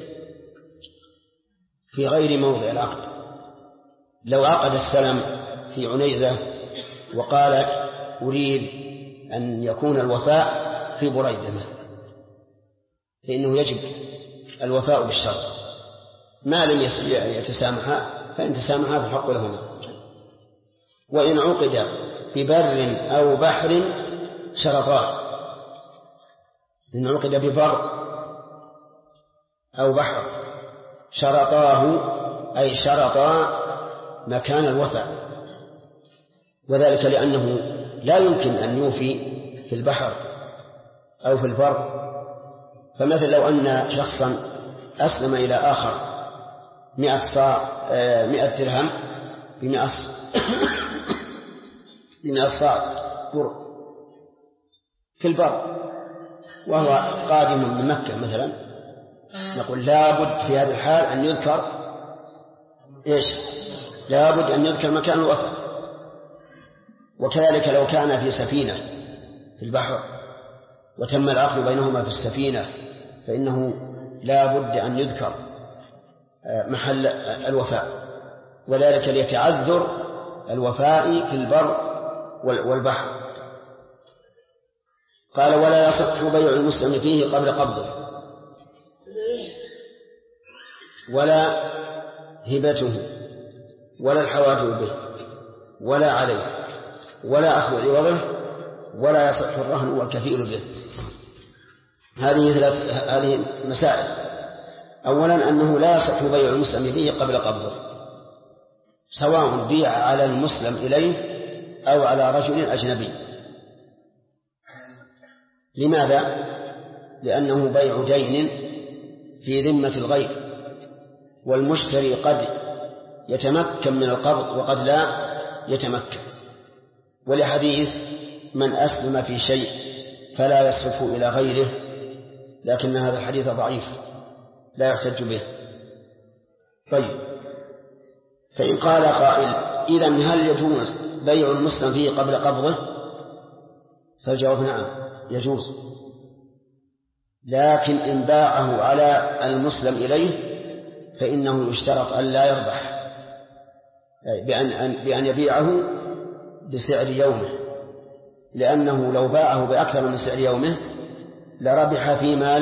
Speaker 2: في غير موضع العقد. لو عقد السلم في عنيزة وقال أريد أن يكون الوفاء في بريدة فإنه يجب الوفاء بالشرط، ما لم يتسامحا فإن تسامحا فالحق لهما. وإن عقد ببر أو بحر شرطاه، إن عقد ببر أو بحر شرطاه أي شرطا مكان الوفاء، وذلك لأنه لا يمكن أن يوفي في البحر أو في البر. فمثل لو أن شخصا أسلم إلى آخر 100 درهم ب100 صاع بر في البر وهو قادم من مكة مثلا، نقول لابد في هذه الحال أن يذكر إيش؟ لابد أن يذكر مكان الوفاء. وكذلك لو كان في سفينة في البحر وتم العقد بينهما في السفينة فإنه لا بد أن يذكر محل الوفاء، وذلك ليتعذر الوفاء في البر والبحر. قال ولا يصح بيع المسلم فيه قبل قبضه ولا هبته ولا الحوافر به ولا عليه ولا أخذ عوضه ولا يصح الرهن والكفيل به. هذه مسائل. أولا أنه لا يصح بيع المسلم فيه قبل قبضه، سواء بيع على المسلم إليه أو على رجل أجنبي. لماذا؟ لأنه بيع دين في ذمة الغير، والمشتري قد يتمكن من القبض وقد لا يتمكن، ولحديث من أسلم في شيء فلا يصرف إلى غيره، لكن هذا الحديث ضعيف لا يحتج به. طيب، فإن قال قائل إذن هل يجوز بيع المسلم فيه قبل قبضه؟ فالجواب نعم يجوز، لكن إن باعه على المسلم إليه فإنه يشترط أن لا يربح، بأن يبيعه بسعر يومه، لأنه لو باعه بأكثر من سعر يومه لربح فيما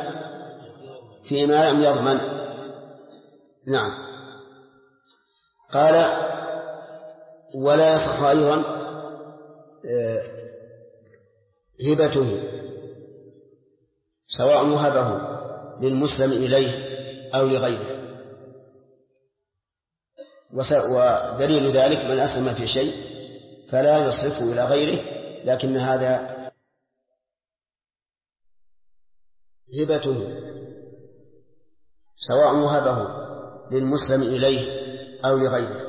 Speaker 2: لم يضمن. نعم. قال ولا يصح أيضا هبته، سواء وهبه للمسلم إليه أو لغيره، ودليل ذلك من أسلم في شيء فلا يصرفه إلى غيره، لكن هذا هبته سواء وهبه للمسلم إليه أو لغيره،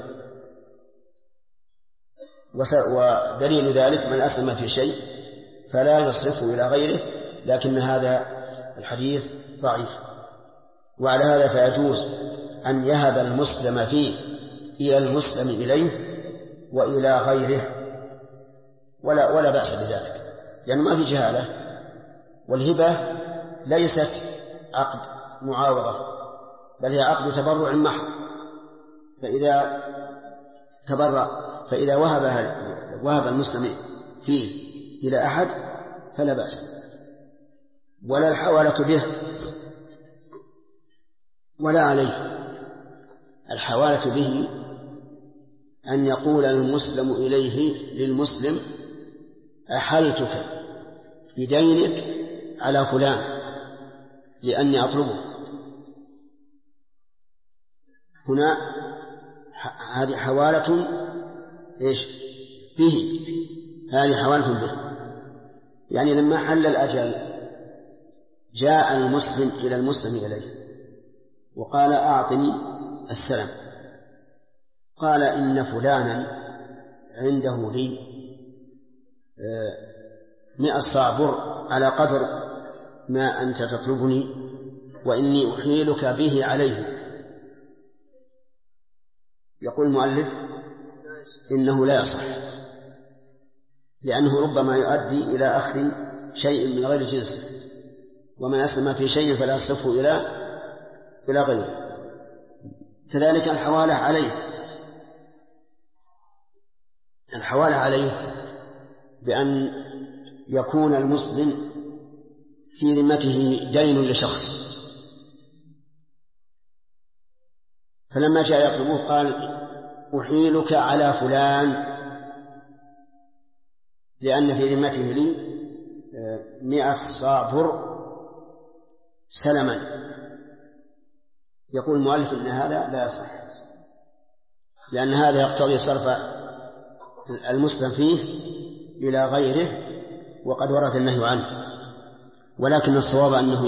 Speaker 2: ودليل ذلك من أسلم في شيء فلا يصرفه إلى غيره، لكن هذا الحديث ضعيف. وعلى هذا فيجوز أن يهب المسلم فيه إلى المسلم إليه وإلى غيره، ولا بأس بذلك، لأنه ما في جهالة، والهبة ليست عقد معاوضة بل هي عقد تبرع محض، فإذا وهب المسلم فيه إلى أحد فلا بأس. ولا الحوالة به ولا عليه. الحوالة به أن يقول المسلم إليه للمسلم أحلتك بدينك على فلان لأني أطلبه. هنا هذه حوالة به، هذه حوالة به، يعني لما حل الأجل جاء المسلم إلى المسلم إليه وقال أعطني السلم، قال إن فلانا عنده لي 100 صاع بر على قدر ما أنت تطلبني وإني أحيلك به عليه. يقول المؤلف إنه لا يصح، لأنه ربما يؤدي إلى أخذ شيء من غير جنسه، ومن أسلم في شيء فلا يصرفه إلى غيره. كذلك الحوالة عليه بأن يكون المسلم في ذمته دين لشخص، فلما جاء يطلبه قال أحيلك على فلان لأن في ذمته لي 100 صاع بر سلما. يقول المؤلف إن هذا لا يصح، لأن هذا يقتضي صرف المسلم فيه إلى غيره، وقد ورد النهي عنه. ولكن الصواب أنه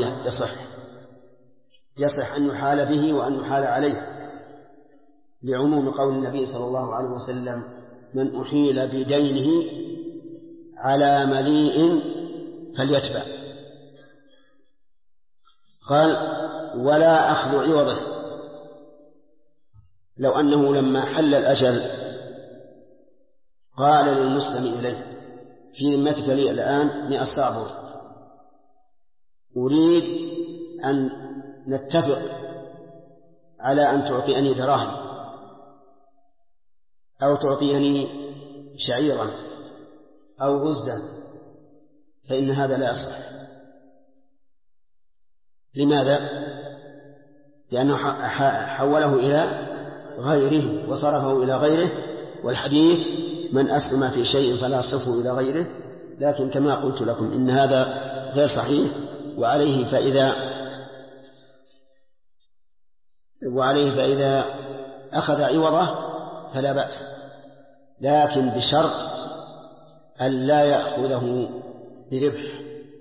Speaker 2: يصح أن يحال به وأن يحال عليه، لعموم قول النبي صلى الله عليه وسلم من أحيل بدينه على مليء فليتبع. قال ولا أخذ عوضه، لو أنه لما حل الأجل قال للمسلم إليه في ذمتك لي الآن 100 صاع بر، أريد أن نتفق على أن تعطيني دراهم أو تعطيني شعيرا أو غزا، فإن هذا لا يصح. لماذا؟ لأنه حوله إلى غيره وصرفه إلى غيره، والحديث من أسلم في شيء فلا يصرفه إلى غيره. لكن كما قلت لكم إن هذا غير صحيح، وعليه فإذا أخذ عوضه فلا بأس، لكن بشرط أن لا يأخذه بربح،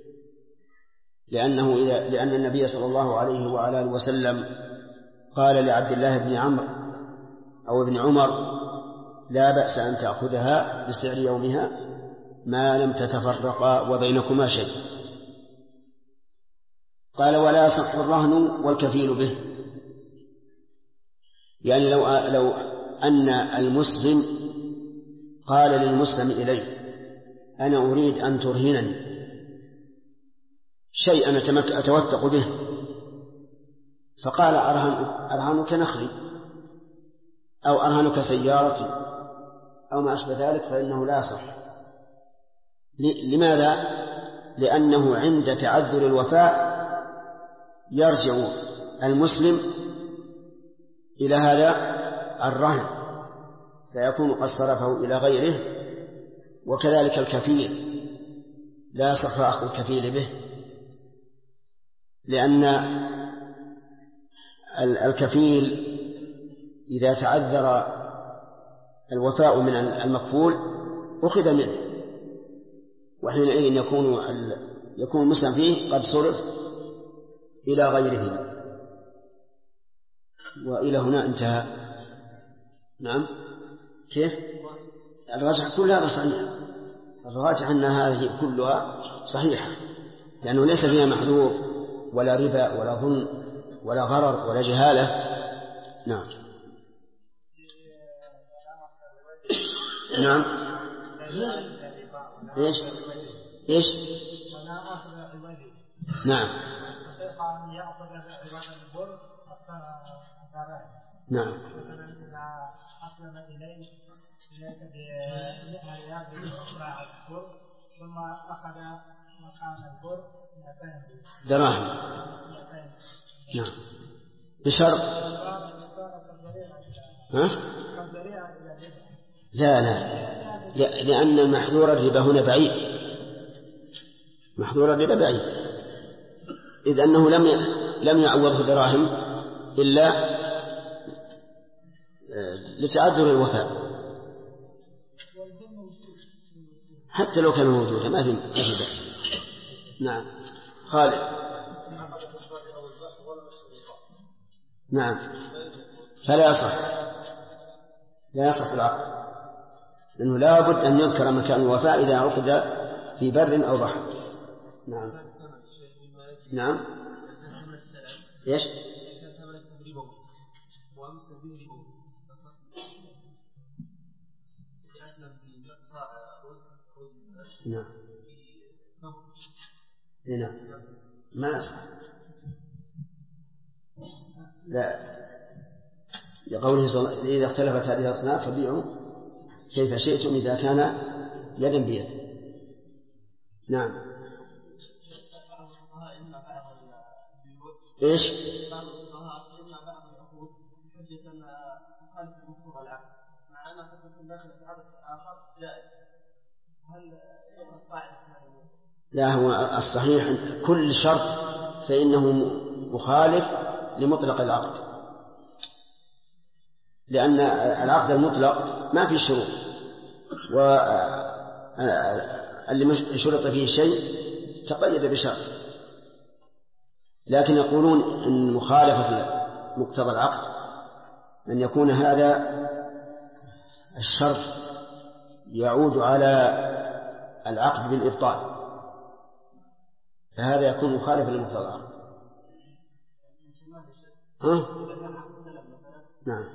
Speaker 2: لأن النبي صلى الله عليه وعلى آله وسلم قال لعبد الله بن عمرو أو ابن عمر: لا بأس أن تأخذها بسعر يومها ما لم تتفرقا وبينكما شيء. قال: ولا يصح الرهن والكفيل به. يعني لو أن المسلم قال للمسلم إليه: أنا أريد أن ترهنني شيئا أتوثق به، فقال: أرهنك نخلي أو أرهنك سيارتي أو ما أشبه ذلك، فإنه لا يصح. لماذا؟ لأنه عند تعذر الوفاء يرجع المسلم إلى هذا الرهن فيكون قد صرفه إلى غيره. وكذلك الكفيل لا يصح أخذ الكفيل به، لأن الكفيل إذا تعذر الوفاء من المكفول أخذ منه، وحينئذ يكون المسلم فيه قد صرف إلى غيره. وإلى هنا انتهى. نعم. كيف؟ الراجح كل هذا صحيح، الراجح أن هذه كلها صحيحة، لأنه ليس فيها محذور ولا ربا ولا ظلم ولا غرر ولا جهالة. نعم. نعم. إيش؟ نعم. نعم.
Speaker 3: أسلم إليك ثم أخذ مكان البر
Speaker 2: دراهم. نعم. بشرط لا لأن محذور الربا هنا بعيد، محذور الربا بعيد، إذ أنه لم يعوضه دراهم إلا لتعذر الوفاء، حتى لو كان موجودا ما في بأس. نعم. خالد. نعم. فلا يصح العقد، لأنه لا بد أن يذكر مكان الوفاء إذا عقد في بر أو بحر. نعم. نعم. إيش؟ نعم. نعم. ما يصح. لا، لقوله إذا اختلفت هذه الأصناف فبيعوا كيف شئتم إذا كان يدا بيد. نعم. إيش؟ لا، هو الصحيح كل شرط فإنه مخالف لمطلق العقد، لأن العقد المطلق ما فيه شروط، واللي شرط فيه شيء تقيد بشرط. لكن يقولون إن مخالفة مقتضى العقد أن يكون هذا الشرط يعود على العقد بالإبطال، فهذا يكون مخالفا لمقتضى العقد. نعم.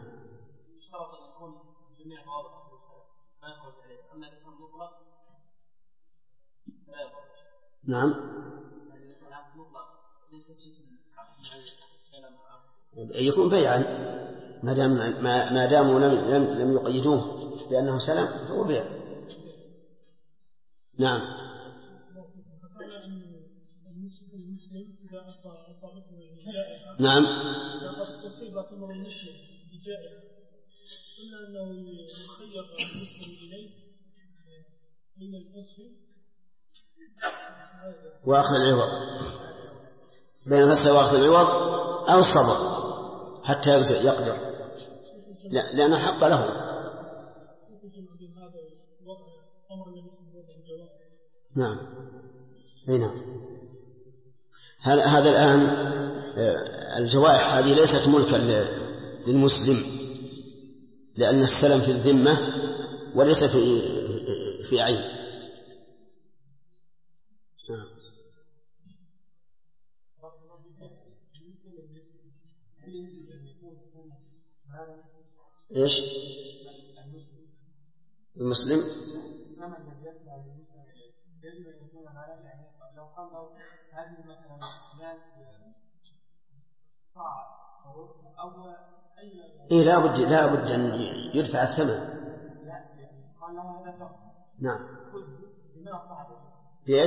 Speaker 2: نعم. يكون بيعا ما داموا لم يقيدوه بأنه سلم فهو بيع. نعم. نعم.
Speaker 3: تصيب تمر المسلم بجائحة إلا أنه يخير المسلم إليه بين الفصل
Speaker 2: وأخذ العوض، بين الفصل وأخذ العوض أو الصبر حتى يقدر، لأن حق له. نعم. نعم. هذا الآن الجوائح هذه ليست ملكا للمسلم، لأن السلم في الذمة وليس في عين. إيش المسلم؟ إيه لا بد أن يدفع الثمن. نعم. بإيش؟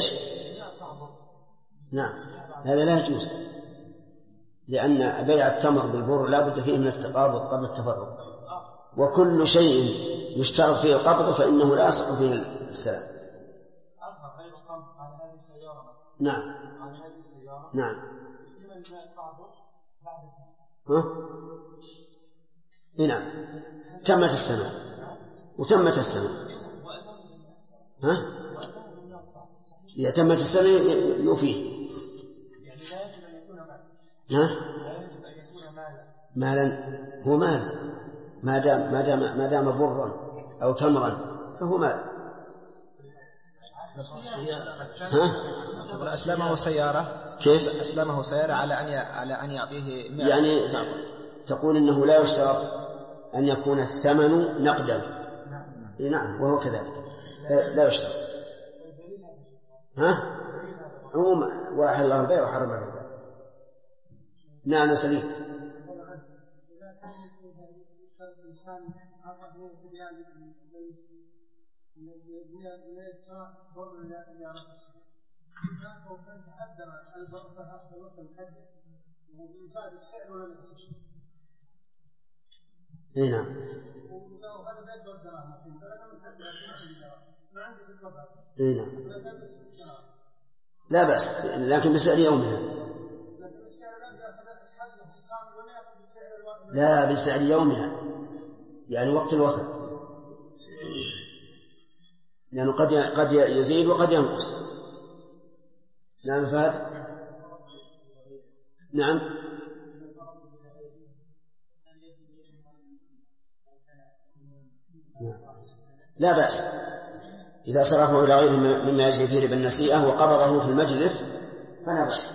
Speaker 2: نعم. هذا لا يجوز، لأن بيع التمر بالبر لا بد فيه من التقابض قبل التفرق، وكل شيء يشترط فيه القبض فإنه لا يصح فيه السلام. نعم. نعم. نعم. تمت السنة وتمت السنة. إذا تمت السنة يوفيه. مالا هو مال، ما دام برا أو تمرا فهو مال.
Speaker 7: أسلمه سيارة. كيف أسلمه سيارة على أن يعطيه مال؟
Speaker 2: يعني تقول إنه لا يشترط أن يكون الثمن نقدا. نعم وهو كذلك لا يشترط. وأحل الله البيع وحرم الربا. نعم سليم. نعم. لا بأس، لكن بسعر يومها. لا بسعر يومها، يعني وقت الوفاة، لأنه قد يزيد وقد ينقص. نعم فهد. نعم. لا بأس إذا صرفه إلى غيره مما يجري فيه ربا النسيئة وقبضه في المجلس فلا بأس.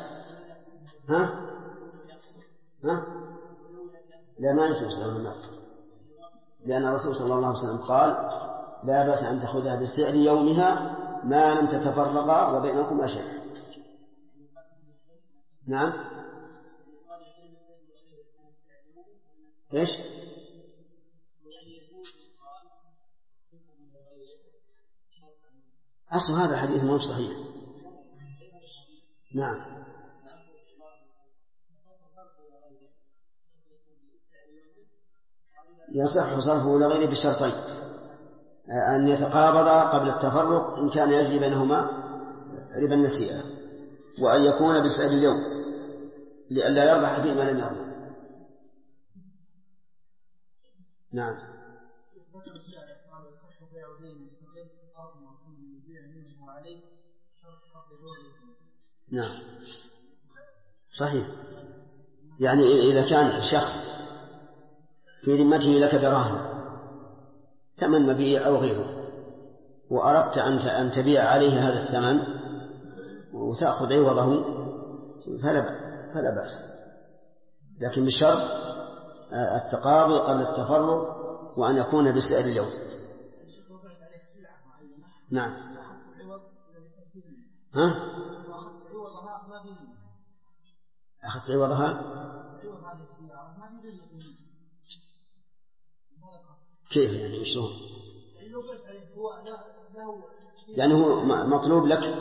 Speaker 2: لا ما يجوز له المال، لأن الرسول صلى الله عليه وسلم قال لا بأس أن تأخذها بسعر يومها ما لم تتفرقا وبينكم شيء. نعم. إيش؟ أصل هذا الحديث مو صحيح. نعم. يصح صرفه إلى غيره بشرطين: أن يتقابضا قبل التفرق إن كان يجري بينهما ربا النسيئة، وأن يكون بسعر اليوم لئلا يربح فيما لم يربح. نعم. نعم صحيح. يعني إذا كان الشخص في ذمته لك دراهم ثمن مبيع أو غيره، وأردت أن تبيع عليه هذا الثمن وتأخذ عوضه فلا بأس، لكن بشرط التقابض قبل التفرق وأن يكون بسعر اليوم. نعم. أخذت عوضها كيف يعني شلون؟ يعني هو مطلوب لك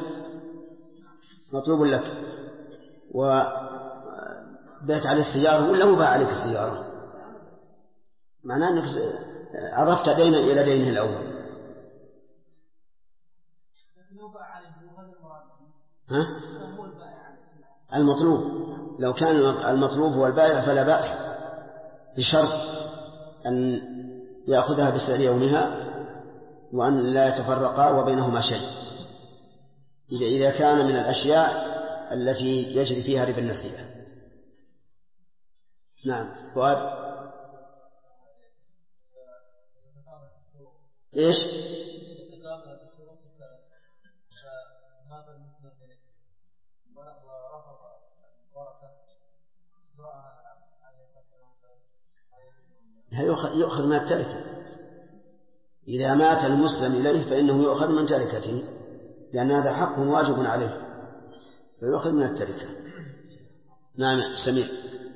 Speaker 2: وبيت عليه السيارة ولا هو باع عليك السيارة؟ معناه أنك أضفت دينا إلى دينه الأول. ها؟ المطلوب لو كان المطلوب هو البائع فلا بأس، بشرط أن يأخذها بسعر يومها وأن لا يتفرقا وبينهما شيء، إذا كان من الأشياء التي يجري فيها ربا النسيئة. نعم. فؤاد إيش؟ يؤخذ من التركة. إذا مات المسلم إليه فإنه يؤخذ من تركته، لأن هذا حق واجب عليه فيؤخذ من التركة. نعم سمير.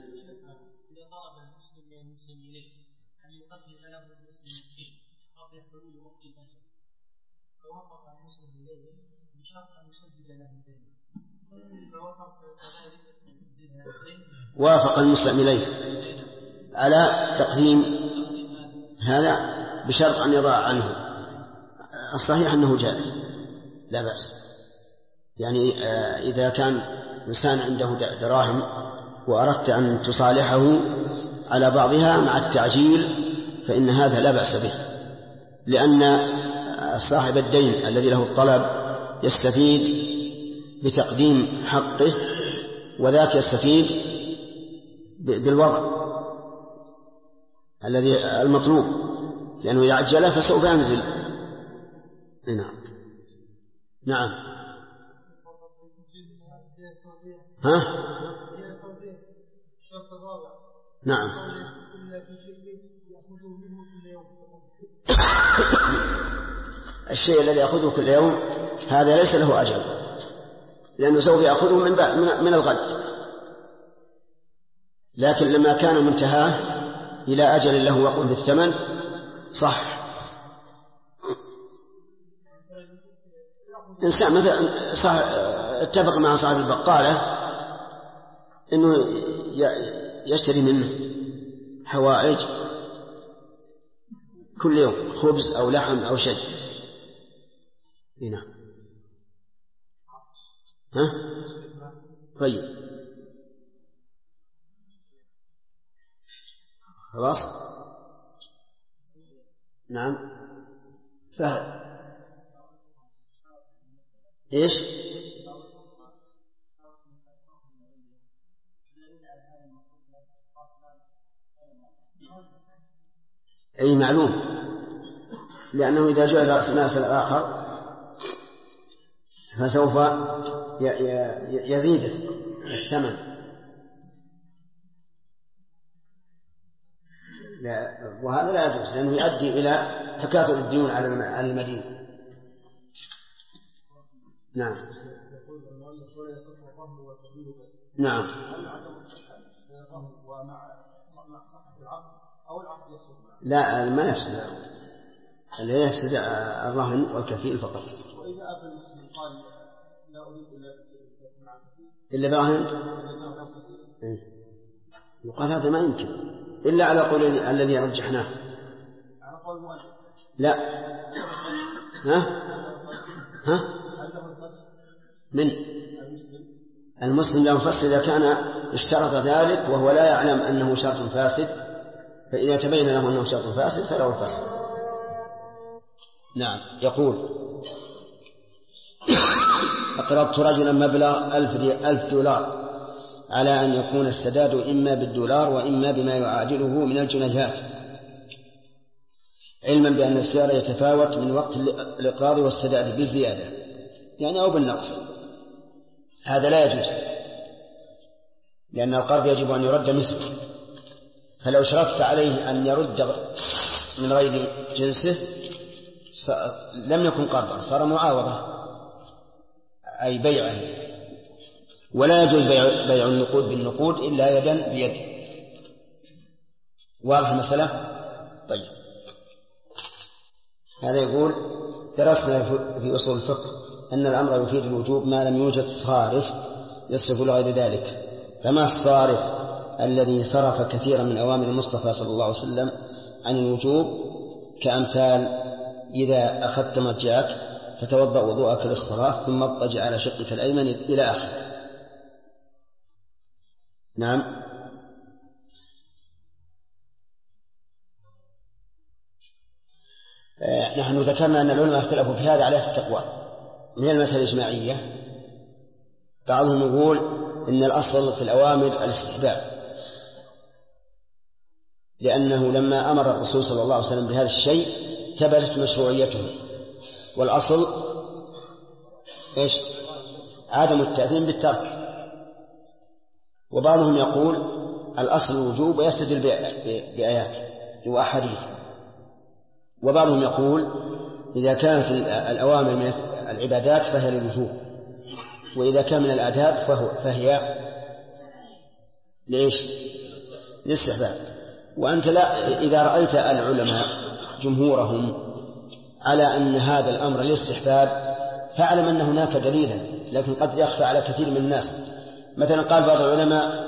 Speaker 2: وافق المسلم إليه على تقديم هذا بشرط أن يضع عنه. الصحيح أنه جائز لا بأس، يعني إذا كان إنسان عنده دراهم وأردت أن تصالحه على بعضها مع التعجيل فإن هذا لا بأس به، لأن صاحب الدين الذي له الطلب يستفيد بتقديم حقه، وذاك يستفيد بالوضع الذي المطلوب، لأنه إذا عجله فسوف ينزل. نعم. نعم. ها؟ نعم. الشيء الذي يأخذه كل يوم هذا ليس له أجل، لأنه سوف يأخذه من الغد، لكن لما كان منتهاه إلى أجل له وقت في الثمن صح. إنسان مثلا اتفق مع صاحب البقالة إنه يشتري منه حوائج كل يوم، خبز أو لحم أو شيء. هنا ها؟ طيب خلاص. نعم. فهد إيش؟ أي معلوم، لأنه إذا جاء رأس الناس الآخر فسوف يزيد الثمن. وهذا لا يجوز، لأنه يؤدي إلى تكاثر الديون على المدين. نعم. نعم. لا ما يفسد، اللي يفسد الرهن والكفيل فقط. إلا براهن يقال هذا ما يمكن إلا على قول الذي رجحناه. لا. ها من المسلم لا يفسد إذا كان اشترط ذلك وهو لا يعلم أنه شرط فاسد، فإذا تبين له أنه شرط فاسد فله الفسد. نعم. يقول أقرضت رجلا مبلغ $1,000 على أن يكون السداد إما بالدولار وإما بما يعادله من الجنيهات، علما بأن السعر يتفاوت من وقت الإقراض والسداد بزيادة يعني أو بالنقص. هذا لا يجوز، لأن القرض يجب أن يرد مثله، فلو شرطت عليه أن يرد من غير جنسه لم يكن قرضا، صار معاوضة أي بيعه، ولا يجوز بيع النقود بالنقود إلا يدا بيد. واضح المسألة؟ طيب، هذا يقول درسنا في أصول الفقه أن الأمر يفيد الوجوب ما لم يوجد صارف يصرف لغير ذلك. فما الصارف الذي صرف كثيرا من أوامر المصطفى صلى الله عليه وسلم عن الوجوب؟ كأمثال إذا أخذت مضجعك فتوضأ وضوءك للصلاة ثم اضطجع على شقك الأيمن إلى آخره. نعم. نحن ذكرنا أن العلماء اختلفوا في هذا على التقوى من المسألة الإجماعية. بعضهم يقول إن الأصل في الأوامر الاستحباب، لأنه لما أمر الرسول صلى الله عليه وسلم بهذا الشيء ثبتت مشروعيته، والأصل إيش؟ عدم التأثيم بالترك. وبعضهم يقول الأصل الوجوب ويستدل بآيات وأحاديث. وبعضهم يقول إذا كانت الأوامر من العبادات فهي للوجوب، وإذا كان من الآداب فهي ليش؟ للاستحباب. وأنت لا، إذا رأيت العلماء جمهورهم على أن هذا الأمر للاستحباب فاعلم أن هناك دليلا، لكن قد يخفى على كثير من الناس. مثلا قال بعض العلماء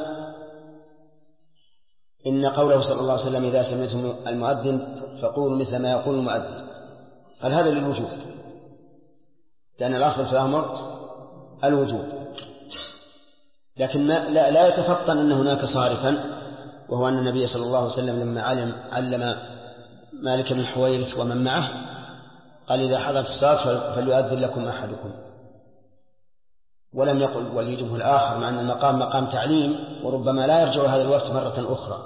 Speaker 2: إن قوله صلى الله عليه وسلم إذا سمعتم المؤذن فقولوا مثل ما يقول المؤذن، قال هذا للوجوب، لأن الأصل في الأمر الوجوب. لكن لا يتفطن أن هناك صارفا، وهو أن النبي صلى الله عليه وسلم لما علم مالك بن الحويرث ومن معه قال إذا حضرت الصلاة فليؤذن لكم أحدكم، ولم يقل وليجبه الآخر، مع أن المقام مقام تعليم وربما لا يرجع هذا الوقت مرة أخرى.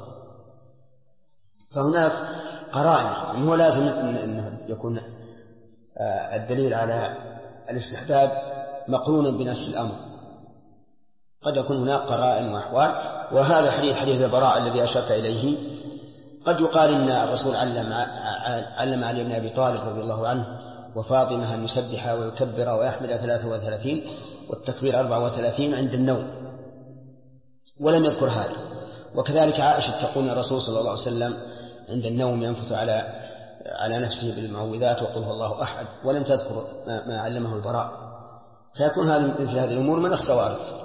Speaker 2: فهناك قرائن، هو لازم أن يكون الدليل على الاستحباب مقرونا بنفس الأمر. قد يكون هناك قرائن وأحوال، وهذا حديث البراء الذي أشرت إليه قد يقال إن الرسول علم علي بن أبي طالب رضي الله عنه وفاطمة أن يسبح ويكبر ويحمد 33 والتكبير 34 عند النوم، ولم يذكر هذا. وكذلك عائشة تقول الرسول صلى الله عليه وسلم عند النوم ينفث على نفسه بالمعوذات وقل هو الله أحد، ولم تذكر ما علمه البراء. فيكون مثل هذه الأمور من الصوارف.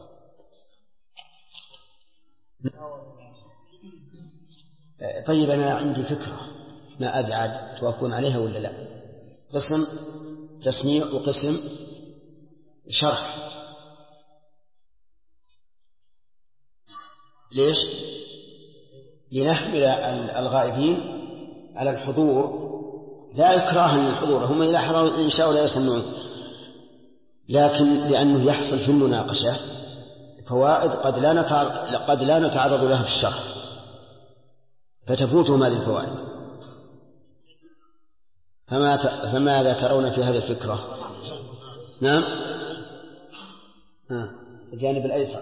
Speaker 2: طيب، أنا عندي فكرة، ما أدري عاد توافقون عليها ولا لا. قسم تسميع وقسم شرح. ليش؟ لنحمل الغائبين على الحضور، لا إكراه للحضور، هم إذا حضروا إن شاء الله لا يسمعون، لكن لأنه يحصل في المناقشة فوائد قد لا نتعرض لها في الشرح فتفوتهم هذه الفوائد. فماذا ترون في هذه الفكرة؟ نعم، الجانب الأيسر.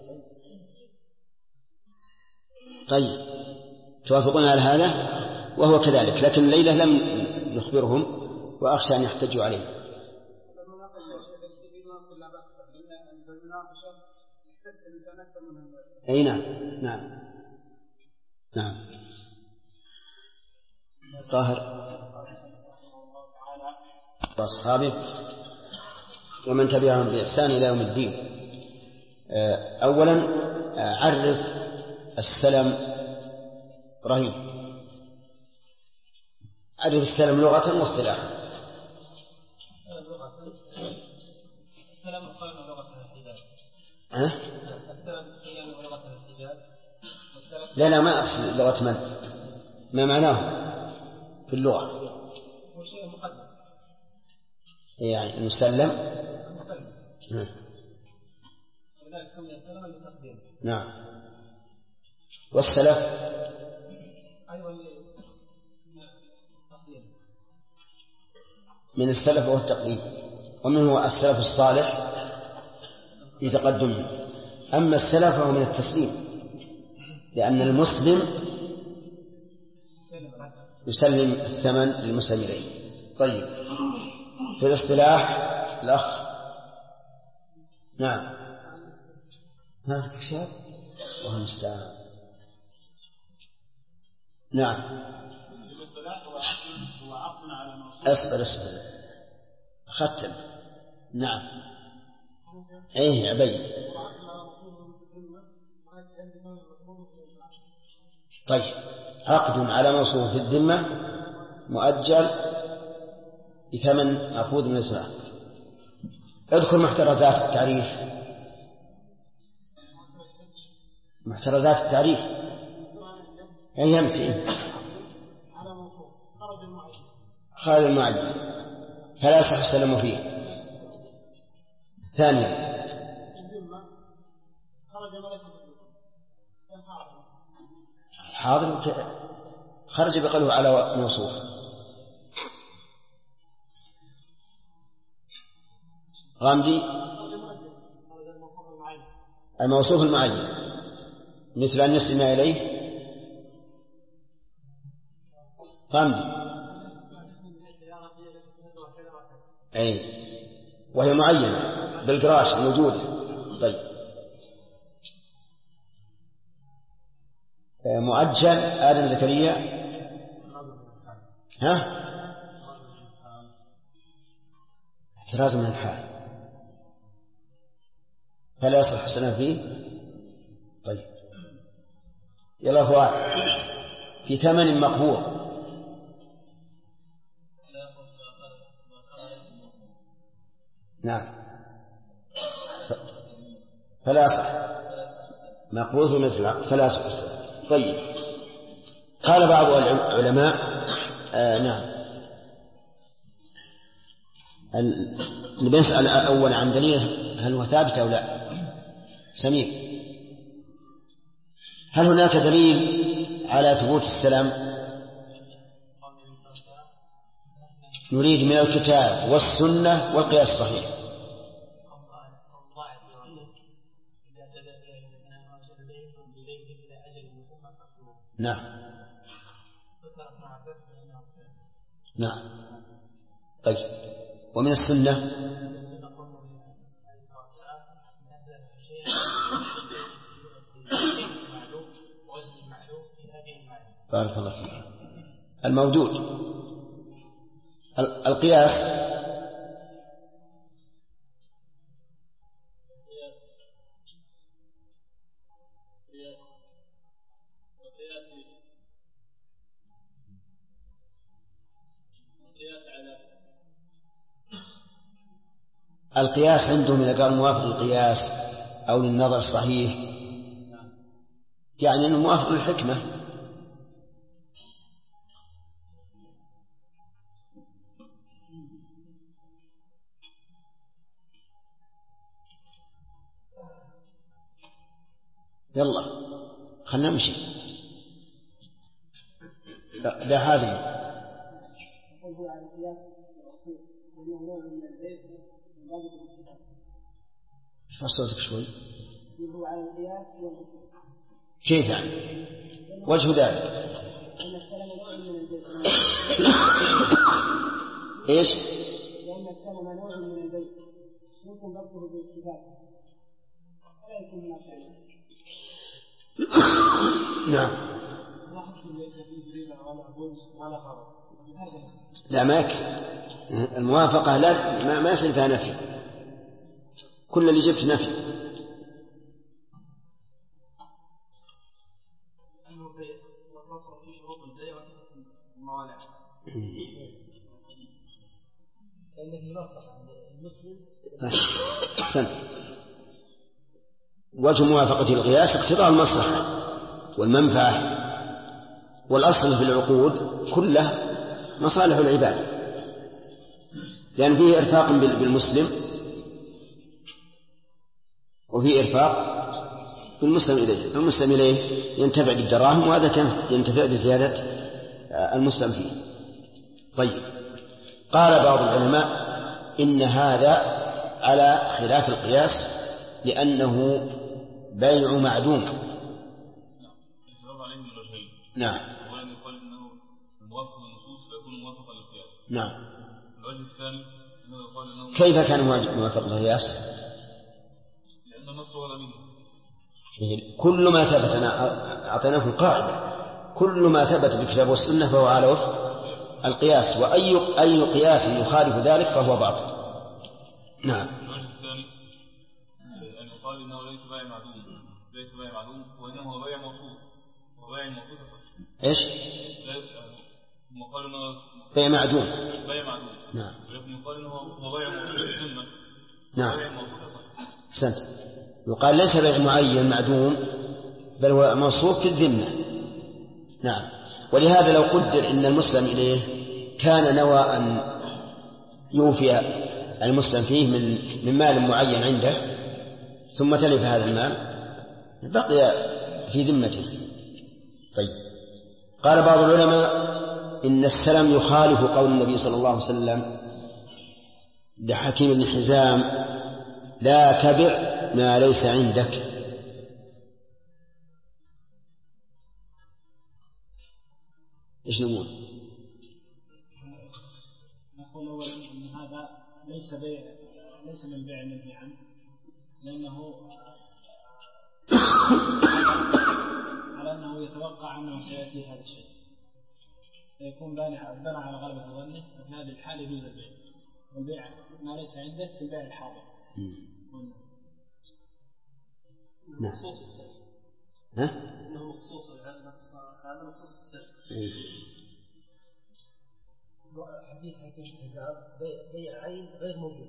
Speaker 2: طيب، توافقون على هذا؟ وهو كذلك، لكن الليلة لم نخبرهم وأخشى أن يحتجوا عليه. أي نعم. طاهر وأصحابه ومن تبعهم بإحسان إلى يوم الدين. أولا عرف السلم. رهيب، عرف السلم لغة واصطلاحا.
Speaker 4: السلم قال لغة الحجاز. السلم قيل لغة الحجاز.
Speaker 2: لا ما أقصد لغة من، ما معناه في اللغة؟
Speaker 4: هو شيء مقدم،
Speaker 2: يعني المسلم.
Speaker 4: ولذلك سمي السلم لتقديم.
Speaker 2: نعم. والسلف
Speaker 4: أيضا
Speaker 2: من السلف وهو التقديم، ومنه السلف الصالح في تقدمه. أما السلف فهو من التسليم، لأن المسلم يسلم الثمن للمسلم إليه. طيب، في الاصطلاح الأخ. نعم. ما في كشاف وهم المستعان. نعم. أصبر ختم. نعم. إيه أبين. طيب عقد على موصوف في الذمة مؤجل بثمن مأخوذ من الزراعة. اذكر محترزات التعريف. محترزات التعريف أي يمتئ خالد المعين فلا يصح السلام فيه. ثانيا الحاضر خرج بقلبه على موصوف. غامدي الموصوف المعين مثل أن يستمع إليه. غامدي أي وهي معينة بالقراش موجودة. طيب مؤجل آدم زكريا احتراز من الحال فلا يصح السلام فيه. طيب يلا هو في ثمن مقبوض. نعم فلا يصح مقبوض مثل فلا يصح السلام. طيب قال بعض العلماء نعم نسأل أول عن دليل هل هو ثابت أو لا. سمير هل هناك دليل على ثبوت السلام؟ نريد من الكتاب والسنة والقياس الصحيح. نعم نعم. طيب ومن السنة بارك الله فيك. الموجود القياس القياس عندهم إذا قال موافق للقياس أو للنظر الصحيح يعني أنه موافق للحكمة. يلا خلنا نمشي. لا هذه فصلتك شوي. كيف يعني وجه ذلك؟ ايش؟
Speaker 8: لأن السلم نوع من البيت يمكن ضبطه بالاتفاق فلا يكون هناك.
Speaker 2: نعم. لا ما يكفي الموافقة لا ما يصير فيها نفي. كل اللي جبت نفي. وجه موافقة القياس اقتضاء المصلحة والمنفعة والأصل في العقود كله مصالح العباد لأن فيه إرفاق بالمسلم وفيه إرفاق بالمسلم إليه. المسلم إليه ينتفع بالدراهم وهذا كان ينتفع بزيادة المسلم فيه. طيب قال بعض العلماء إن هذا على خلاف القياس لأنه بيع معدوم. نعم.
Speaker 6: وأن يقال إنه موافق للنصوص فيكون موافقا للقياس.
Speaker 2: نعم.
Speaker 6: الوجه الثاني إنه يقال إنه
Speaker 2: كيف كان موافق للقياس؟
Speaker 6: لأن النص ولا منه.
Speaker 2: كل ما ثبت، أعطيناكم قاعدة، كل ما ثبت بالكتاب والسنة فهو على وفق القياس، وأي قياس يخالف ذلك فهو باطل. نعم.
Speaker 6: الثاني أن يقال إنه ليس بيع معدوم وإنما هو بيع موصول، وبيع الموصول صح.
Speaker 2: إيش؟
Speaker 6: هم قالوا إنه
Speaker 2: بيع معدوم.
Speaker 6: نعم. ولكن يقال إنه هو بيع موصول ثم
Speaker 2: نعم.
Speaker 6: بيع موصول صح.
Speaker 2: أحسنت. يقال ليس بيع معين معدوم بل هو موصوف في الذمة. نعم. ولهذا لو قدر إن المسلم إليه كان نوى أن يوفي المسلم فيه من مال معين عنده ثم تلف هذا المال بقي في ذمته. طيب. قال بعض العلماء إن السلم يخالف قول النبي صلى الله عليه وسلم لحكيم بن حزام: لا تبع ما ليس عندك. إيش نقول؟
Speaker 8: نقول أولا أن هذا ليس من البيع المنهي عنه، لأنه على أنه يتوقع أنه سيأتي هذا الشيء، فيكون بنى على غلبة ظنه، ففي هذه الحالة يجوز البيع، والبيع ما ليس عندك في البيع الحاضر.
Speaker 2: نعم.
Speaker 5: مخصوص بالسلف. إنه مخصوص هذا مخصوص بالسلف.
Speaker 8: حديث حكيم الحزام بيع عين غير موجودة،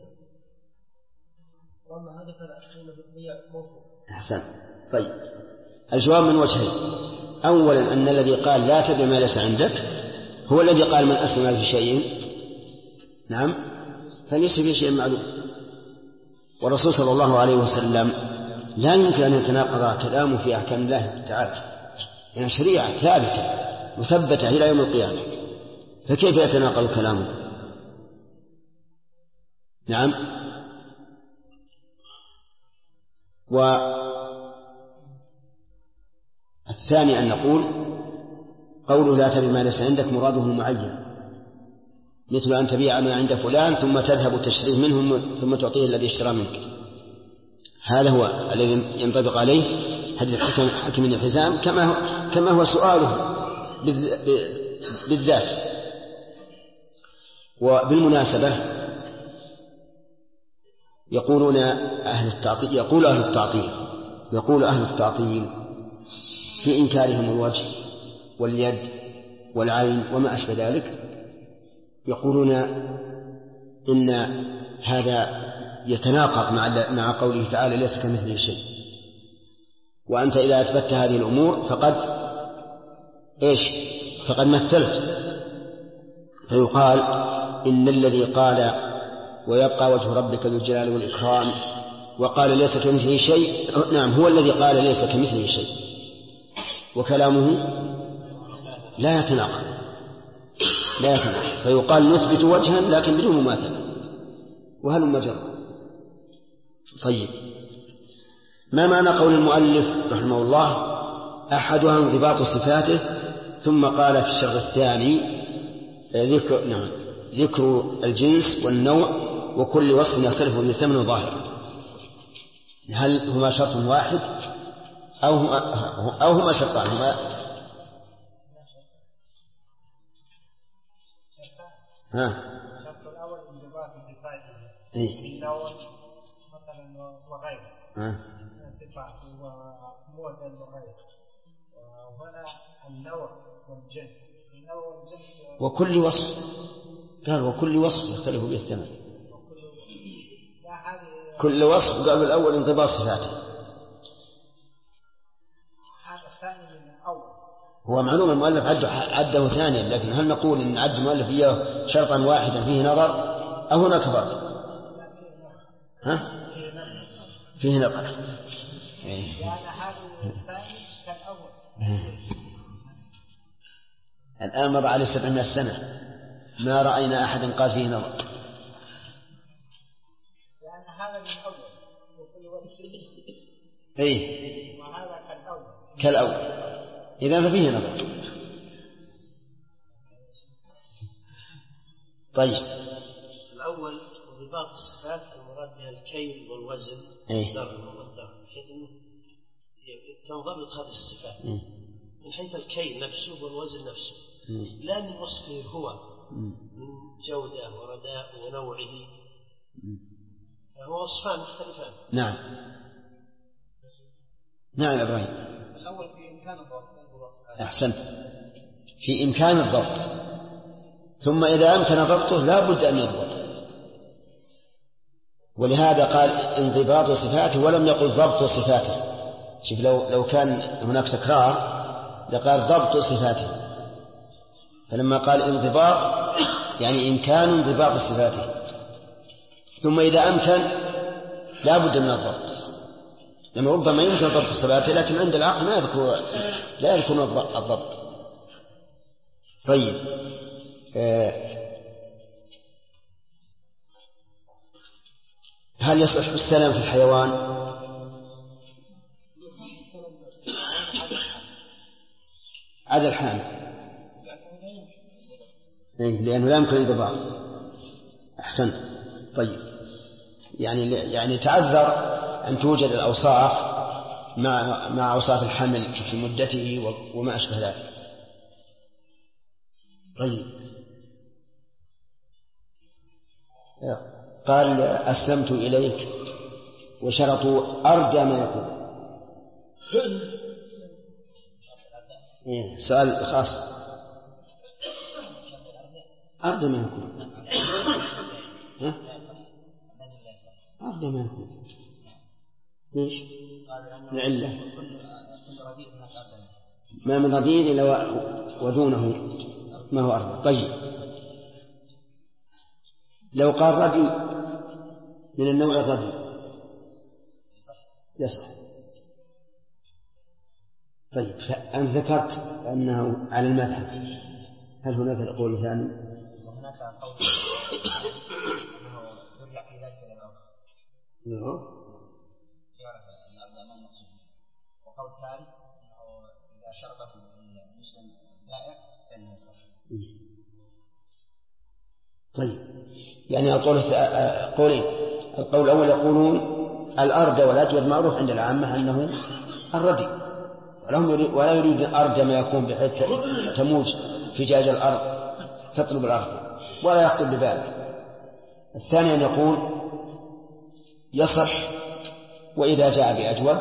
Speaker 8: وأما هذا فلا بيع موجود.
Speaker 2: أحسن. طيب، الجواب من وجهين: أولا أن الذي قال لا تبع ما ليس عندك هو الذي قال من أسلم في شيء نعم فليس في شيء معلوم، والرسول صلى الله عليه وسلم لا يمكن أن يتناقض كلامه في أحكام الله تعالى، يعني شريعة ثابتة مثبتة إلى يوم القيامة، فكيف يتناقض كلامه؟ نعم. والثاني أن نقول قوله لا تبع ما ليس عندك مراده معين، مثل أن تبيع ما عند فلان ثم تذهب تشتريه منه ثم تعطيه الذي اشترى منك، هذا هو الذي ينطبق عليه حديث حكيم بن حزام كما هو سؤاله بالذات. وبالمناسبة يقول أهل التعطيل في إنكارهم الوجه واليد والعين وما أشبه ذلك، يقولون إن هذا يتناقض مع قوله تعالى ليس كمثله شيء، وأنت إذا أثبتت هذه الأمور فقد مثلت. فيقال إن الذي قال ويبقى وجه ربك ذو الجلال والإكرام وقال ليس كمثله شيء، نعم، هو الذي قال ليس كمثله شيء، وكلامه لا يتناقض، فيقال نثبت وجها لكن بدون مماثلة، وهل مجرد. طيب، ما معنى قول المؤلف رحمه الله أحدها انضباط صفاته، ثم قال في الشرط الثاني ذكر الجنس والنوع وكل وصف يختلف بالثمن ظاهرا؟ هل هما شرط واحد أو هما شرطان؟
Speaker 8: الشرط الأول انضباط صفاته بالنوع مثلا وغيره، صفات ومعدل وغيره، وهنا النوع والجنس.
Speaker 2: وكل وصف، قال وكل وصف يختلف به الثمن. كل وصف قال الأول انضباط صفاته،
Speaker 8: هذا الثاني من الأول.
Speaker 2: هو معلوم المؤلف عده ثانيا، لكن هل نقول إن عد المؤلف إياه شرطا واحدا فيه نظر أو هناك فرق؟ فيه نظر.
Speaker 8: يعني هذا الثاني كالأول.
Speaker 2: الآن مضى عليه 700 سنة ما رأينا أحدا قال فيه نظر.
Speaker 8: لأن هذا من الأول وكل وقت وهذا
Speaker 2: كالأول إذا ففيه نظر.
Speaker 5: طيب، الأول انضباط الصفات المراد بها الكيل والوزن والضرب، بحيث أنه تنضبط هذه الصفات من حيث الكيل نفسه والوزن نفسه، لا من وصفه هو من جودة ورداء ونوعه، فهو وصفان مختلفان.
Speaker 2: نعم نعم إبراهيم.
Speaker 8: الأول في إمكان الضبط.
Speaker 2: أحسنت، في إمكان الضبط، ثم إذا أمكن ضبطه لا بد أن يضبط، ولهذا قال انضباط صفاته ولم يقل ضبط صفاته. شوف لو كان هناك تكرار لقال ضبط صفاته، فلما قال انضباط يعني إمكان انضباط صفاته، ثم إذا أمكن لا بد من الضبط، لأنه ربما يمكن ضبط صفاته لكن عند العقل لا يذكر الضبط. طيب هل يصح السلام في الحيوان؟ عدا الحامل، لأنه لا يمكن انضباط. أحسنت. طيب يعني تعذر أن توجد الأوصاف مع أوصاف الحمل في مدته وما أشبه ذلك. طيب قال أسلمت إليك وشرطوا أرجى ما يكون. سؤال خاص، أرجى ما يكون، أرجى ما يكون ليش؟ العلة ما من رديء إلا ودونه ما هو أرجى. طيب لو قال رديء من النوع الرديء يصح. طيب فأنت ذكرت أنه على المذهب، هل هناك قول ثاني؟
Speaker 9: وهناك قول أنه يرجع في ذلك الأمر.
Speaker 2: نعم.
Speaker 9: يعرف الأرض ما المقصود، وقول ثالث أنه إذا شرطه المسلم لائق فإنه يصح.
Speaker 2: طيب يعني قولين، القول الأول يقولون الأرض والأجود معروف عند العامة أنه الردي، ولا يريد أرض ما يكون بحيث تموج فجاج الأرض تطلب الأرض ولا يخطر بباله. الثاني أن يقول يصح وإذا جاء بأجود،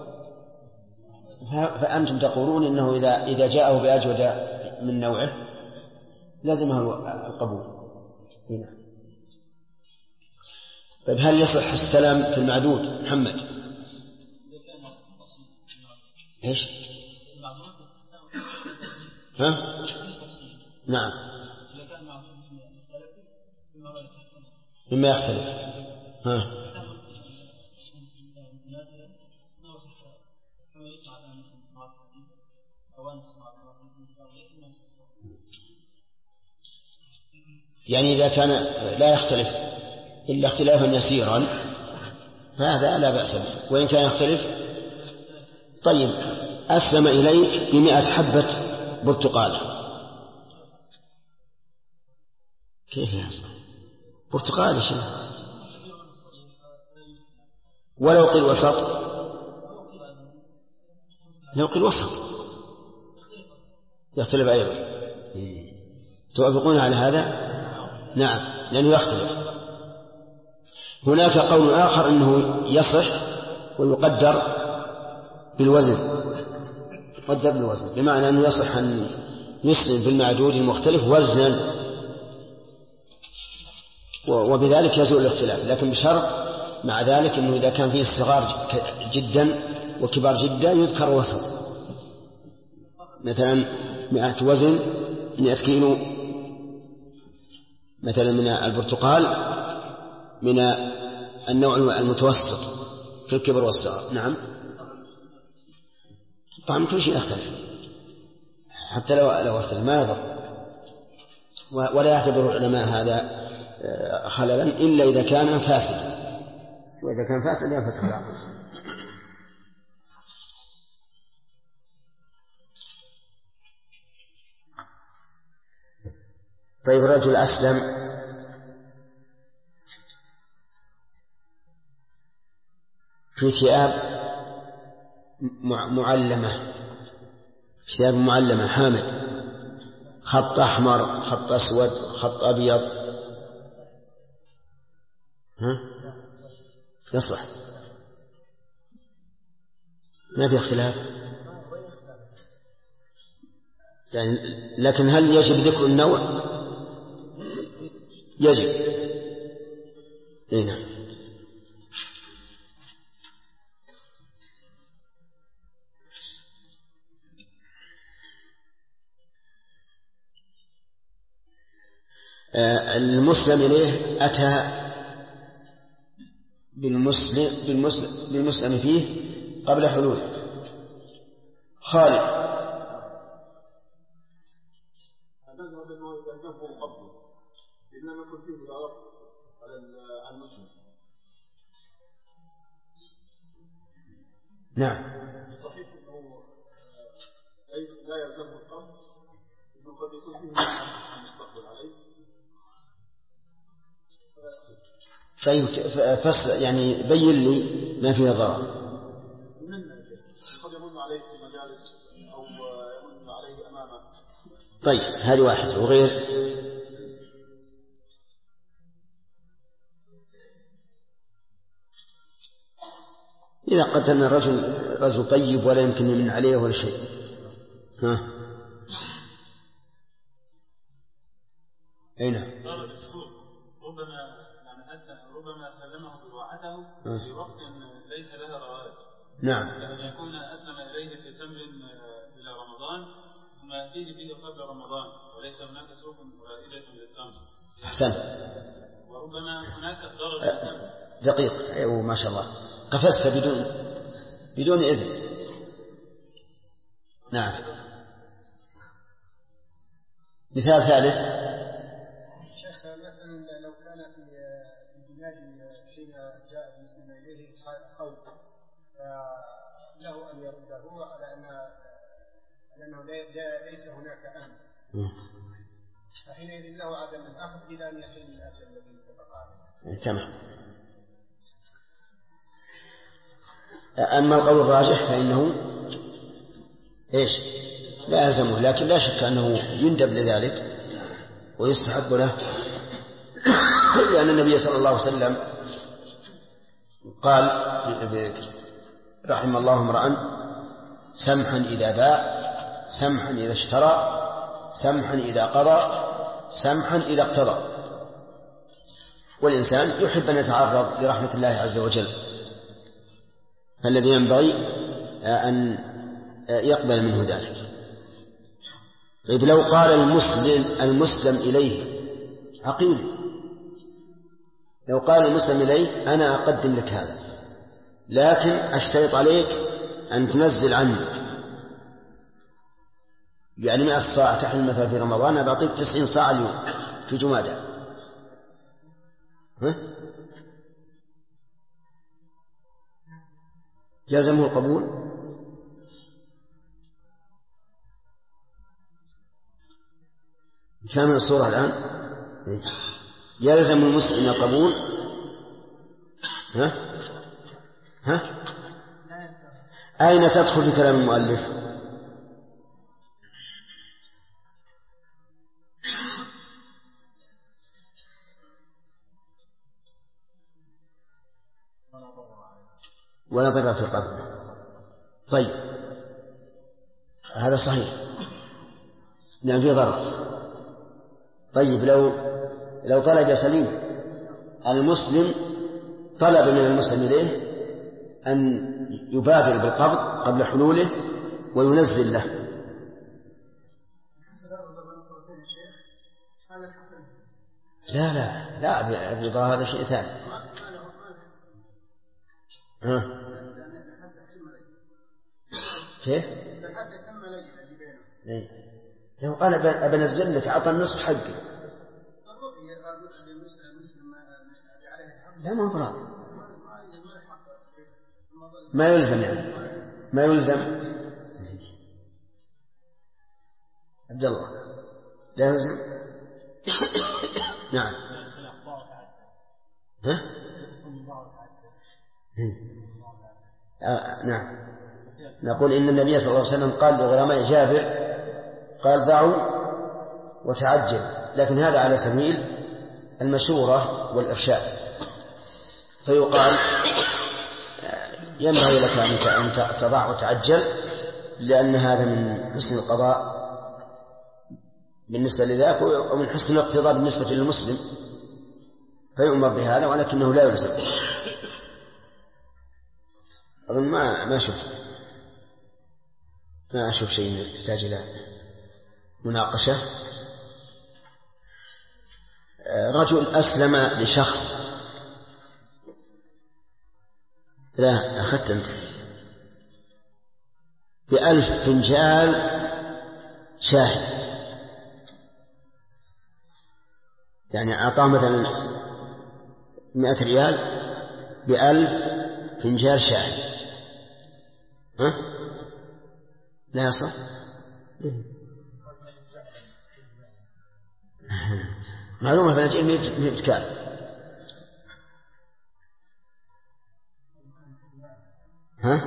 Speaker 2: فأنتم تقولون إنه إذا جاءه بأجود من نوعه لازمه القبول. هنا طيب هل يصح السلام في المعدود؟ محمد إيش؟ ها؟ نعم مما يختلف. ها؟ يعني إذا كان لا يختلف إلا اختلافا يسيرا فهذا لا بأس به، وإن كان يختلف. طيب أسلم إليك ب100 حبة برتقالة، كيف يحصل برتقالة شيء ولو قيل وسط؟ لو قيل وسط يختلف أيضا. توافقون على هذا؟ نعم لأنه يختلف. هناك قول آخر أنه يصح ويقدر بالوزن، بمعنى أنه يصح أن يسلم في المعدود المختلف وزنا، وبذلك يزول الاختلاف، لكن بشرط مع ذلك أنه إذا كان فيه صغار جدا وكبار جدا يذكر وسط، مثلا 100 وزن 100 كيلو مثلا من البرتقال من النوع المتوسط في الكبر والصغر. نعم طبعا كل شيء يختلف، حتى لو اختلف ما يضر، ولا يعتبر العلماء هذا خللا إلا إذا كان فاسدا، وإذا كان فاسد ينفسخ العقد. طيب رجل أسلم في ثياب معلمة، ثياب معلمة حامد، خط أحمر، خط أسود، خط أبيض، يصلح، ما في اختلاف يعني. لكن هل يجب ذكر النوع؟ يجب. نعم. المسلم إليه أتى بالمسلم فيه قبل حلوله. خالد نعم
Speaker 10: صحيح أنه لا يلزمه القبض، إنه قد يكون فيه المستقبل عليه.
Speaker 2: طيب يعني بين لي ما فيه ضرر.
Speaker 10: قد يمن عليه في مجالس أو يمن عليه أمامه.
Speaker 2: طيب هذه واحدة. وغير إذا قتل رجل طيب ولا يمكن يمن عليه ولا شيء. أين
Speaker 6: ربما سلمه بضاعته في وقت ليس لها رواج.
Speaker 2: نعم.
Speaker 6: لأن يكون أسلم إليه في تمر إلى رمضان ثم يأتيه فيه قبل رمضان وليس هناك سوق رائجة للتمر.
Speaker 2: أحسن.
Speaker 6: وربما هناك ضرر
Speaker 2: دقيق. أيوه ما شاء الله. قفزت بدون إذن. نعم. مثال ثالث.
Speaker 3: شيخ مثلا لو كان في البلاد حين جاء المسلم إليه خوف له أن يرده على أنه ليس هناك أمن، فحينئذ له عدم الأخذ إلى أن يحل الأجل الذي اتفق عليه.
Speaker 2: تمام. أما القول الراجح فإنه إيش لا يلزمه، لكن لا شك أنه يندب لذلك ويستحب له، لأن النبي صلى الله عليه وسلم قال رحم الله امرأ سمحا إذا باع، سمحا إذا اشترى، سمحا إذا قضى، سمحا إذا اقتضى. والإنسان يحب أن يتعرض لرحمة الله عز وجل، فالذي ينبغي أن يقبل منه ذلك. طيب لو قال المسلم إليه عقيل، لو قال المسلم إليه أنا أقدم لك هذا لكن أشترط عليك أن تنزل عني يعني 100 صاع تحمل مثلا في رمضان، أنا بعطيك 90 صاع اليوم في جمادى، يلزمه القبول؟ كامل الصورة الآن. يلزم المسلم القبول. أين تدخل في كلام المؤلف؟ ولا ضرر في القبر. طيب هذا صحيح لأن فيه ضرر. طيب لو طلب سليم المسلم طلب من المسلم إليه أن يبادر بالقبض قبل حلوله وينزل له، لا الرضا هذا شيء ثاني. كيف؟ لو قال أبنزل لك أعطى النصف حقي لا ما فراد، ما يلزم يعني ما يلزم. عبد الله لا يلزم. نعم. نعم. نقول إن النبي صلى الله عليه وسلم قال لغلامي جابر قال ضعوا وتعجل، لكن هذا على سبيل المشورة والإرشاد، فيقال ينبغي لك أن تضع وتعجل، لأن هذا من حسن القضاء بالنسبة لذاك ومن حسن الاقتضاء بالنسبة للمسلم، فيؤمر بهذا، ولكنه لا يلزم. أظن ما أشوف شيء يحتاج إلى مناقشة. رجل أسلم لشخص، لا أخذت أنت، ب1000 فنجال شاهي، يعني أعطاه مثلا 100 ريال ب1000 فنجال شاهي، ها؟ لا يصح؟ معلومة فنجيل 100 كال. ها؟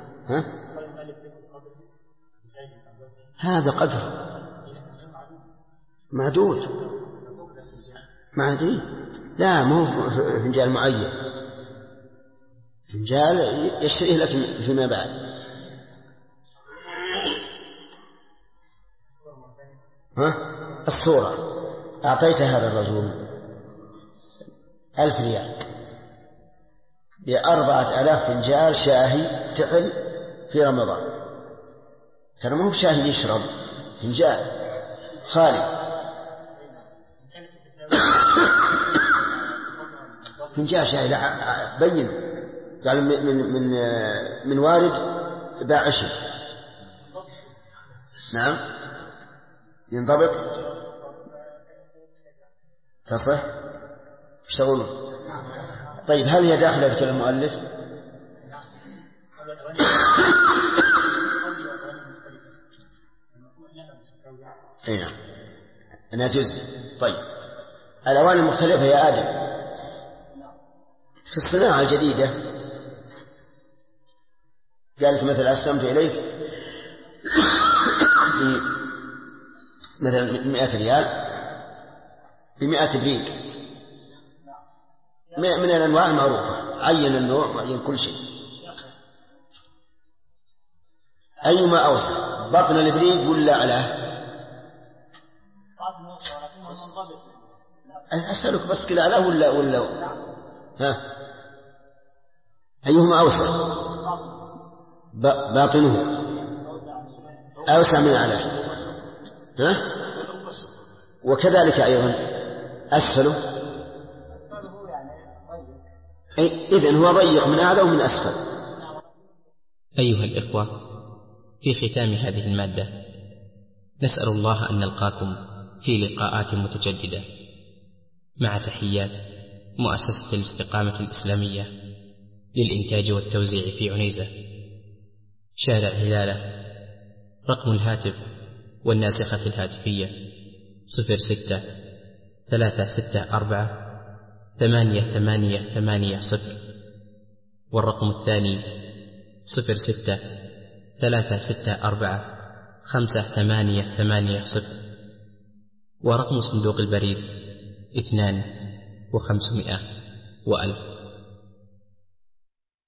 Speaker 2: هذا قدر معدود، معدود، لا مو فنجال معين، فنجال يشتريه لك فيما بعد. الصورة أعطيت هذا الرجل 1000 ريال ب4000 فنجال شاهي تحل في رمضان، ترى ما هو شاهي يشرب، فنجال خالي، فنجال شاهي، لا بين قال من وارد باع 20. نعم ينضبط، تصح، ايش تقولون؟ طيب هل هي داخلة في كلام المؤلف؟ اي نعم أنا جزء. طيب الأواني المختلفة يا آدم في الصناعة الجديدة، قال لك مثل أسلمت إليك مثلا 100 ريال ب100 بريق من الأنواع المعروفة، عين النوع وعين كل شيء، أيما أوسع، بطن البريق ولا علاه؟ أسألك بس كلا علاه ولا ها أيهما أوسع؟ باطنه أوسع من علاه، ها؟ وكذلك أيضا أسفله، إذن هو ضيق من أعلى ومن أسفل.
Speaker 1: أيها الإخوة، في ختام هذه المادة نسأل الله أن نلقاكم في لقاءات متجددة، مع تحيات مؤسسة الاستقامة الإسلامية للإنتاج والتوزيع في عنيزة، شارع هلالة. رقم الهاتف والناسخة الهاتفية 06-364-8880، والرقم الثاني 06-364-5880، ورقم صندوق البريد 2500 و1000.